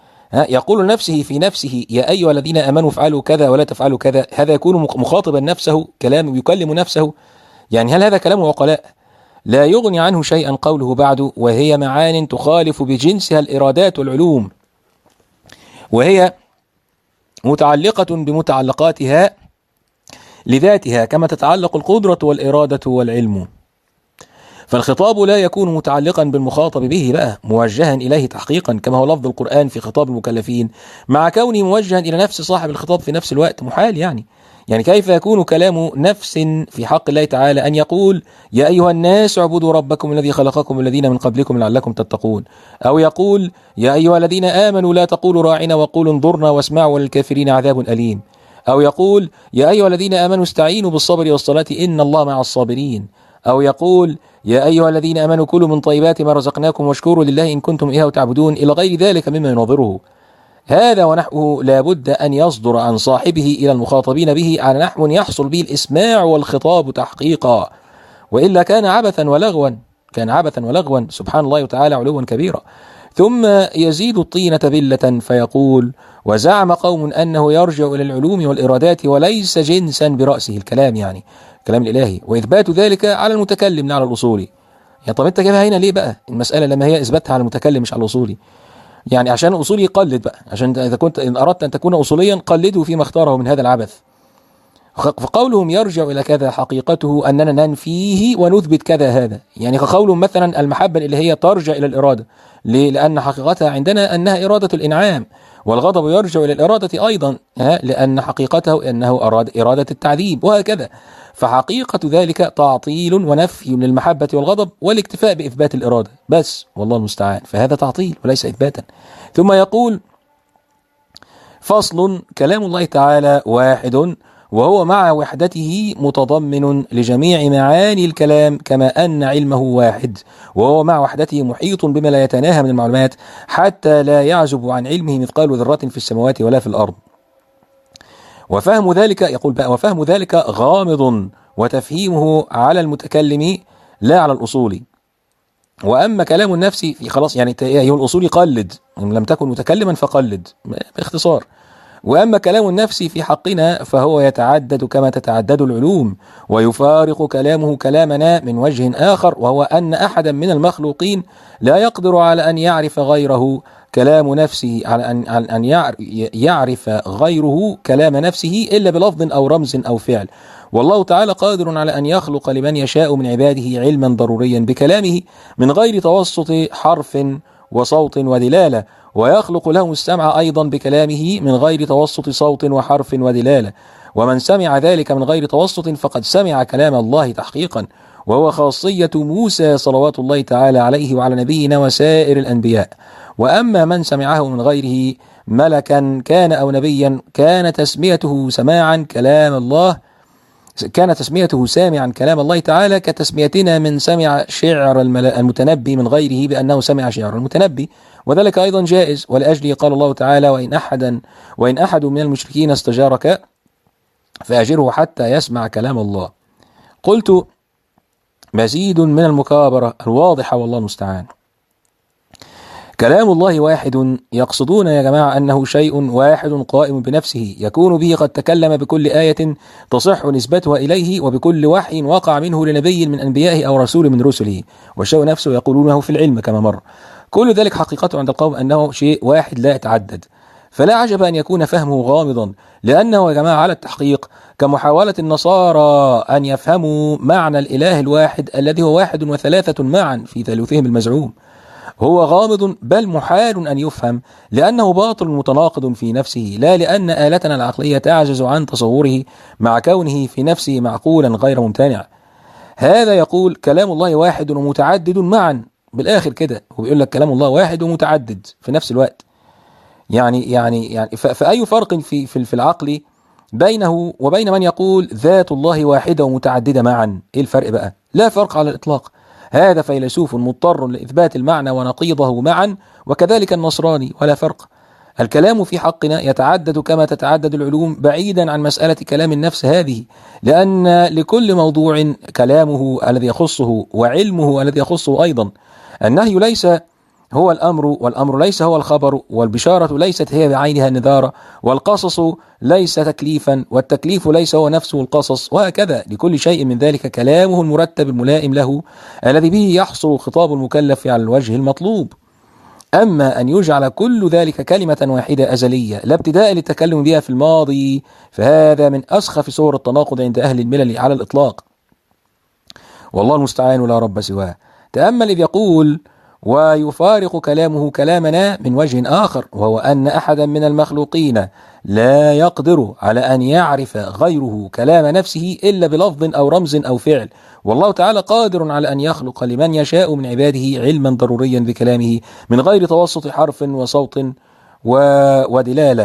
يقول نفسه في نفسه: يا أيها الذين آمنوا افعلوا كذا ولا تفعلوا كذا. هذا يكون مخاطبا نفسه، كلام يكلم نفسه يعني؟ هل هذا كلام عقلاء؟ لا يغني عنه شيئا قوله بعد: وهي معان تخالف بجنسها الإرادات والعلوم، وهي متعلقة بمتعلقاتها لذاتها كما تتعلق القدرة والإرادة والعلم. فالخطاب لا يكون متعلقا بالمخاطب به بقى موجها إليه تحقيقا كما هو لفظ القرآن في خطاب المكلفين، مع كونه موجها إلى نفس صاحب الخطاب في نفس الوقت. محال يعني. يعني كيف يكون كلام نفس في حق الله تعالى أن يقول: يا أيها الناس اعبدوا ربكم الذي خلقكم الذين من قبلكم لعلكم تتقون، أو يقول: يا أيها الذين آمنوا لا تقولوا راعنا وقولوا انظرنا واسمعوا وللكافرين عذاب أليم، أو يقول: يا أيها الذين آمنوا استعينوا بالصبر والصلاة إن الله مع الصابرين، أو يقول: يا أيها الذين آمنوا كلوا من طيبات ما رزقناكم واشكروا لله إن كنتم إياه تعبدون، إلى غير ذلك مما ينظره. هذا ونحوه لا بد أن يصدر عن صاحبه إلى المخاطبين به على نحو يحصل به الإسماع والخطاب تحقيقا، وإلا كان عبثا ولغوا كان عبثا ولغوا سبحان الله تعالى علوا كبيرا. ثم يزيد الطينة بلة فيقول: وزعم قوم أنه يرجع إلى العلوم والإرادات وليس جنسا برأسه، الكلام يعني كلام الإلهي، وإثبات ذلك على المتكلم على الأصول. يعني طب انت جايبها هنا ليه بقى المسألة لما هي اثباتها على المتكلم مش على الاصولي؟ يعني عشان الاصولي يقلد بقى، عشان اذا كنت ان اردت ان تكون اصوليا قلده فيما اختاره من هذا العبث. فقولهم يرجع الى كذا حقيقته اننا ننفيه ونثبت كذا هذا، يعني كقولهم مثلا المحبة اللي هي ترجع الى الارادة. ليه؟ لان حقيقتها عندنا انها ارادة الانعام، والغضب يرجع الى الارادة ايضا، ها، لان حقيقته انه اراد ارادة التعذيب، وهكذا. فحقيقة ذلك تعطيل ونفي للمحبة والغضب والاكتفاء بإثبات الإرادة بس، والله المستعان. فهذا تعطيل وليس إثباتا. ثم يقول فصل: كلام الله تعالى واحد، وهو مع وحدته متضمن لجميع معاني الكلام، كما أن علمه واحد، وهو مع وحدته محيط بما لا يتناهى من المعلومات، حتى لا يعزب عن علمه مثقال ذرة في السماوات ولا في الأرض. وفهم ذلك، يقول بقى، وفهم ذلك غامض، وتفهيمه على المتكلم لا على الأصول. وأما كلام النفس في خلاص، يعني الأصول قلد، إن لم تكن متكلما فقلد باختصار. وأما كلام النفس في حقنا فهو يتعدد كما تتعدد العلوم، ويفارق كلامه كلامنا من وجه آخر، وهو أن أحدا من المخلوقين لا يقدر على أن يعرف غيره كلام نفسه، على أن أن يعرف غيره كلام نفسه إلا بلفظ أو رمز أو فعل. والله تعالى قادر على أن يخلق لمن يشاء من عباده علما ضروريا بكلامه من غير توسط حرف وصوت ودلالة، ويخلق لهم السمع أيضا بكلامه من غير توسط صوت وحرف ودلالة. ومن سمع ذلك من غير توسط فقد سمع كلام الله تحقيقا، وهو خاصية موسى صلوات الله تعالى عليه وعلى نبينا وسائر الأنبياء. وأما من سمعه من غيره ملكا كان أو نبيا كان تسميته سماعا كلام الله كان تسميته سامعا كلام الله تعالى كتسميتنا من سمع شعر المتنبي من غيره بأنه سمع شعر المتنبي، وذلك أيضا جائز. ولأجله قال الله تعالى: وإن أحدا وإن أحد من المشركين استجارك فأجره حتى يسمع كلام الله. قلت: مزيد من المكابرة الواضحة، والله المستعان. كلام الله واحد، يقصدون يا جماعة أنه شيء واحد قائم بنفسه يكون به قد تكلم بكل آية تصح نسبتها إليه، وبكل وحي وقع منه لنبي من أنبيائه أو رسول من رسله، والشيء نفسه يقولونه في العلم كما مر. كل ذلك حقيقته عند القوم أنه شيء واحد لا يتعدد، فلا عجب أن يكون فهمه غامضا، لأنه يا جماعة على التحقيق كمحاولة النصارى أن يفهموا معنى الإله الواحد الذي هو واحد وثلاثة معا في ثالوثهم المزعوم. هو غامض بل محال أن يفهم، لأنه باطل متناقض في نفسه، لا لأن آلتنا العقلية تعجز عن تصوره مع كونه في نفسه معقولا غير ممتنع. هذا يقول كلام الله واحد ومتعدد معا، بالآخر كده هو بيقول لك كلام الله واحد ومتعدد في نفس الوقت. يعني يعني يعني فأي فرق في في في العقل بينه وبين من يقول ذات الله واحدة ومتعددة معا؟ إيه الفرق بقى؟ لا فرق على الإطلاق. هذا فيلسوف مضطر لإثبات المعنى ونقيضه معا، وكذلك النصراني، ولا فرق. الكلام في حقنا يتعدد كما تتعدد العلوم، بعيدا عن مسألة كلام النفس هذه، لأن لكل موضوع كلامه الذي يخصه وعلمه الذي يخصه أيضا. النهي ليس هو الأمر، والأمر ليس هو الخبر، والبشارة ليست هي بعينها النذارة، والقصص ليس تكليفا، والتكليف ليس هو نفسه القصص، وهكذا. لكل شيء من ذلك كلامه المرتب الملائم له الذي به يحصل خطاب المكلف على الوجه المطلوب. أما أن يجعل كل ذلك كلمة واحدة أزلية لا ابتداء للتكلم بها في الماضي، فهذا من أسخف صور التناقض عند أهل الملل على الإطلاق، والله المستعان ولا رب سواه. تأمل إذ يقول: ويفارق كلامه كلامنا من وجه آخر، وهو أن أحدا من المخلوقين لا يقدر على أن يعرف غيره كلام نفسه إلا بلفظ أو رمز أو فعل، والله تعالى قادر على أن يخلق لمن يشاء من عباده علما ضروريا بكلامه من غير توسط حرف وصوت ودلالة،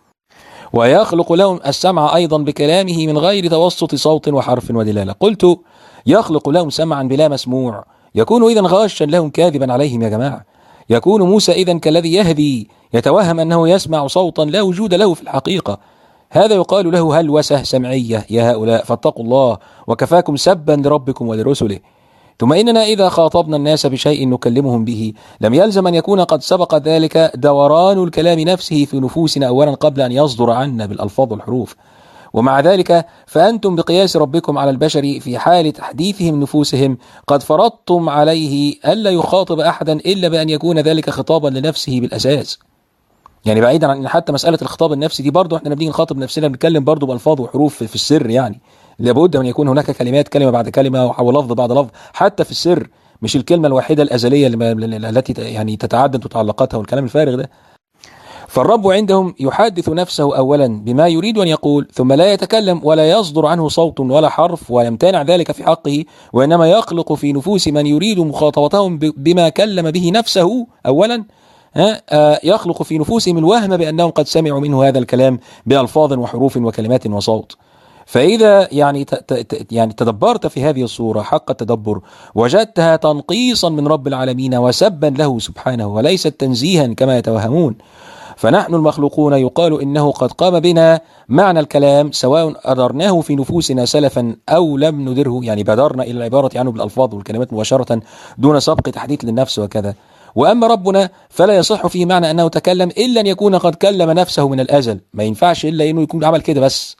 ويخلق لهم السمع أيضا بكلامه من غير توسط صوت وحرف ودلالة. قلت: يخلق لهم سمعا بلا مسموع، يكون إذن غاشا لهم كاذبا عليهم يا جماعة. يكون موسى إذن كالذي يهدي يتوهم أنه يسمع صوتا لا وجود له في الحقيقة. هذا يقال له هلوسة سمعية يا هؤلاء، فاتقوا الله وكفاكم سبا لربكم ولرسله. ثم إننا إذا خاطبنا الناس بشيء نكلمهم به لم يلزم أن يكون قد سبق ذلك دوران الكلام نفسه في نفوسنا أولا قبل أن يصدر عنا بالألفاظ والحروف. ومع ذلك فأنتم بقياس ربكم على البشر في حال تحديثهم نفوسهم قد فرضتم عليه ألا يخاطب أحدا إلا بأن يكون ذلك خطابا لنفسه بالأساس. يعني بعيدا عن حتى مسألة الخطاب النفسي دي، برضه احنا بنيجي نخاطب نفسنا بنتكلم برضه بألفاظ وحروف في السر، يعني لابد أن يكون هناك كلمات كلمة بعد كلمة ولفظ بعد لفظ حتى في السر، مش الكلمة الواحدة الأزلية التي يعني تتعدد متعلقاتها والكلام الفارغ ده. فالرب عندهم يحدث نفسه أولا بما يريد أن يقول، ثم لا يتكلم ولا يصدر عنه صوت ولا حرف ويمتنع ذلك في حقه، وإنما يخلق في نفوس من يريد مخاطبتهم بما كلم به نفسه أولا، يخلق في نفوسهم الوهم بأنهم قد سمعوا منه هذا الكلام بألفاظ وحروف وكلمات وصوت. فإذا يعني يعني تدبرت في هذه الصورة حق التدبر وجدتها تنقيصا من رب العالمين وسبا له سبحانه وليست تنزيها كما يتوهمون. فنحن المخلوقون يقال إنه قد قام بنا معنى الكلام سواء أدرناه في نفوسنا سلفا أو لم ندره، يعني بادرنا إلى العبارة عنه بالألفاظ والكلمات مباشرة دون سبق تحديث للنفس وكذا. وأما ربنا فلا يصح فيه معنى أنه تكلم إلا أن يكون قد كلم نفسه من الأزل، ما ينفعش إلا أنه يكون عمل كده بس،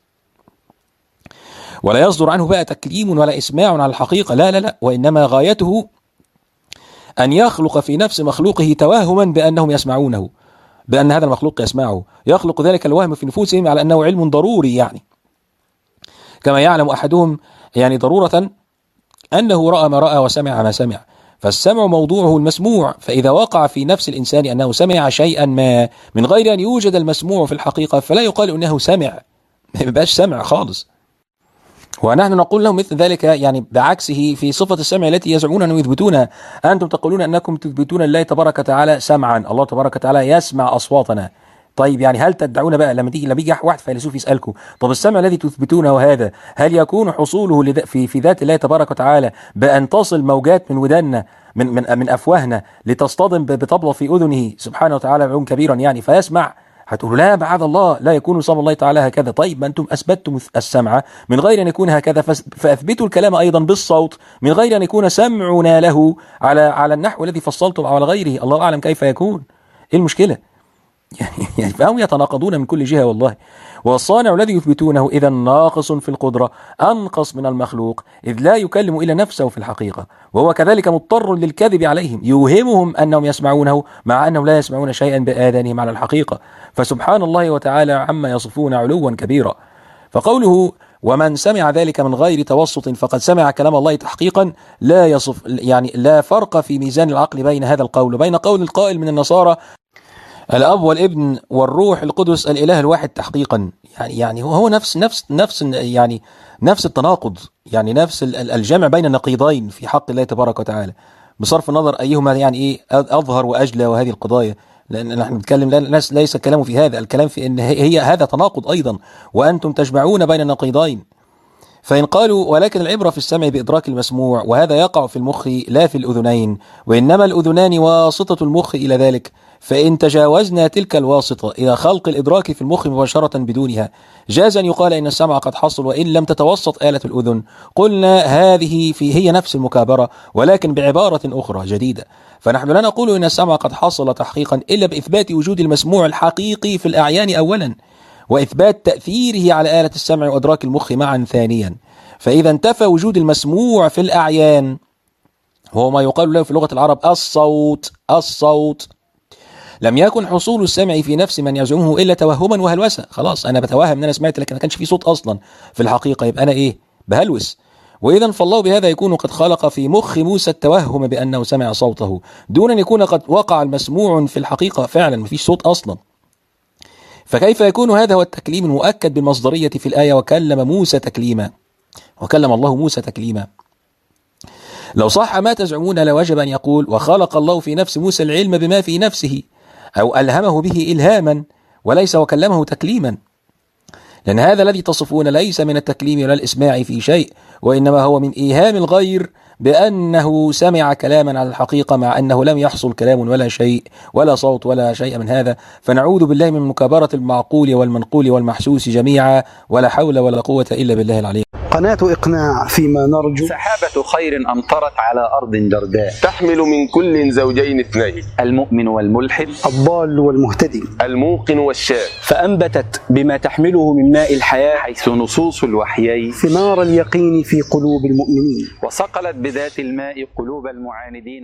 ولا يصدر عنه بقى تكليم ولا إسماع على الحقيقة، لا لا لا، وإنما غايته أن يخلق في نفس مخلوقه توهما بأنهم يسمعونه، بأن هذا المخلوق يسمعه، يخلق ذلك الوهم في نفوسهم على أنه علم ضروري، يعني كما يعلم أحدهم يعني ضرورة أنه رأى ما رأى وسمع ما سمع. فالسمع موضوعه المسموع، فإذا وقع في نفس الإنسان أنه سمع شيئا ما من غير أن يوجد المسموع في الحقيقة فلا يقال أنه سمع، ما يبقاش سمع خالص. ونحن نقول لهم مثل ذلك يعني بعكسه في صفة السمع التي يزعمون أن يثبتونها. أنتم تقولون أنكم تثبتون لله تبارك وتعالى سمعا، الله تبارك وتعالى يسمع أصواتنا. طيب يعني هل تدعون بقى لما تيجي لما يجي واحد فيلسوف يسألكم طب السمع الذي تثبتونه هذا هل يكون حصوله في في ذات الله تبارك وتعالى بأن تصل موجات من ودنا من من من أفواهنا لتصطدم بطبلة في أذنه سبحانه وتعالى علوا كبيرا يعني فيسمع؟ هتقولوا لا معاذ الله، لا يكون صمم الله تعالى هكذا. طيب ما أنتم أثبتتم السمع من غير أن يكون هكذا، فأثبتوا الكلام أيضا بالصوت من غير أن يكون سمعنا له على على النحو الذي فصلتم أو على غيره، الله أعلم كيف يكون. إيه المشكلة؟ يعني فهم يتناقضون من كل جهة والله. والصانع الذي يثبتونه إذا ناقص في القدرة أنقص من المخلوق، إذ لا يكلم إلا نفسه في الحقيقة، وهو كذلك مضطر للكذب عليهم يوهمهم أنهم يسمعونه مع أنهم لا يسمعون شيئا بآذانهم على الحقيقة. فسبحان الله وتعالى عما يصفون علوا كبيرا. فقوله ومن سمع ذلك من غير توسط فقد سمع كلام الله تحقيقا لا يصف يعني لا فرق في ميزان العقل بين هذا القول وبين قول القائل من النصارى الأب والابن والروح القدس الإله الواحد تحقيقا. يعني يعني هو نفس نفس نفس يعني نفس التناقض، يعني نفس الجمع بين النقيضين في حق الله تبارك وتعالى، بصرف النظر أيهما يعني إيه أظهر وأجلى وهذه القضايا، لأن نحن نتكلم ليس الكلام في هذا، الكلام في أن هي هذا تناقض أيضا وأنتم تجمعون بين النقيضين. فإن قالوا ولكن العبرة في السمع بإدراك المسموع وهذا يقع في المخ لا في الأذنين، وإنما الأذنان واسطة المخ إلى ذلك، فإن تجاوزنا تلك الواسطة إلى خلق الإدراك في المخ مباشرة بدونها جاز أن يقال إن السمع قد حصل وإن لم تتوسط آلة الأذن. قلنا هذه في هي نفس المكابرة ولكن بعبارة أخرى جديدة. فنحن لا نقول إن السمع قد حصل تحقيقا إلا بإثبات وجود المسموع الحقيقي في الأعيان أولا، وإثبات تأثيره على آلة السمع وإدراك المخ معا ثانيا. فإذا انتفى وجود المسموع في الأعيان وهو ما يقال له في لغة العرب الصوت الصوت لم يكن حصول السمع في نفس من يزعمه إلا توهما وهلوسة. خلاص أنا بتوهم أن أنا سمعت لكن ما كانش في صوت أصلا في الحقيقة، يبقى أنا إيه بهلوس. وإذا فالله بهذا يكون قد خلق في مخ موسى التوهم بأنه سمع صوته دون أن يكون قد وقع المسموع في الحقيقة فعلا ما فيش صوت أصلا. فكيف يكون هذا هو التكليم المؤكد بالمصدرية في الآية وكلم موسى تكليما، وكلم الله موسى تكليما؟ لو صح ما تزعمون لوجب أن يقول وخلق الله في نفس موسى العلم بما في نفسه أو ألهمه به إلهاما وليس وكلمه تكليما، لأن هذا الذي تصفون ليس من التكليم ولا الإسماع في شيء، وإنما هو من إيهام الغير بأنه سمع كلاما على الحقيقة مع أنه لم يحصل كلام ولا شيء ولا صوت ولا شيء من هذا. فنعوذ بالله من مكابرة المعقول والمنقول والمحسوس جميعا، ولا حول ولا قوة إلا بالله العلي. قناة إقناع فيما نرجو. سحابة خير أمطرت على أرض جرداء، تحمل من كل زوجين اثنين، المؤمن والملحد، الضال والمهتدي، الموقن والشاك، فأنبتت بما تحمله من ماء الحياة حيث نصوص الوحيين ثمار اليقين في قلوب المؤمنين، وصقلت بذات الماء قلوب المعاندين.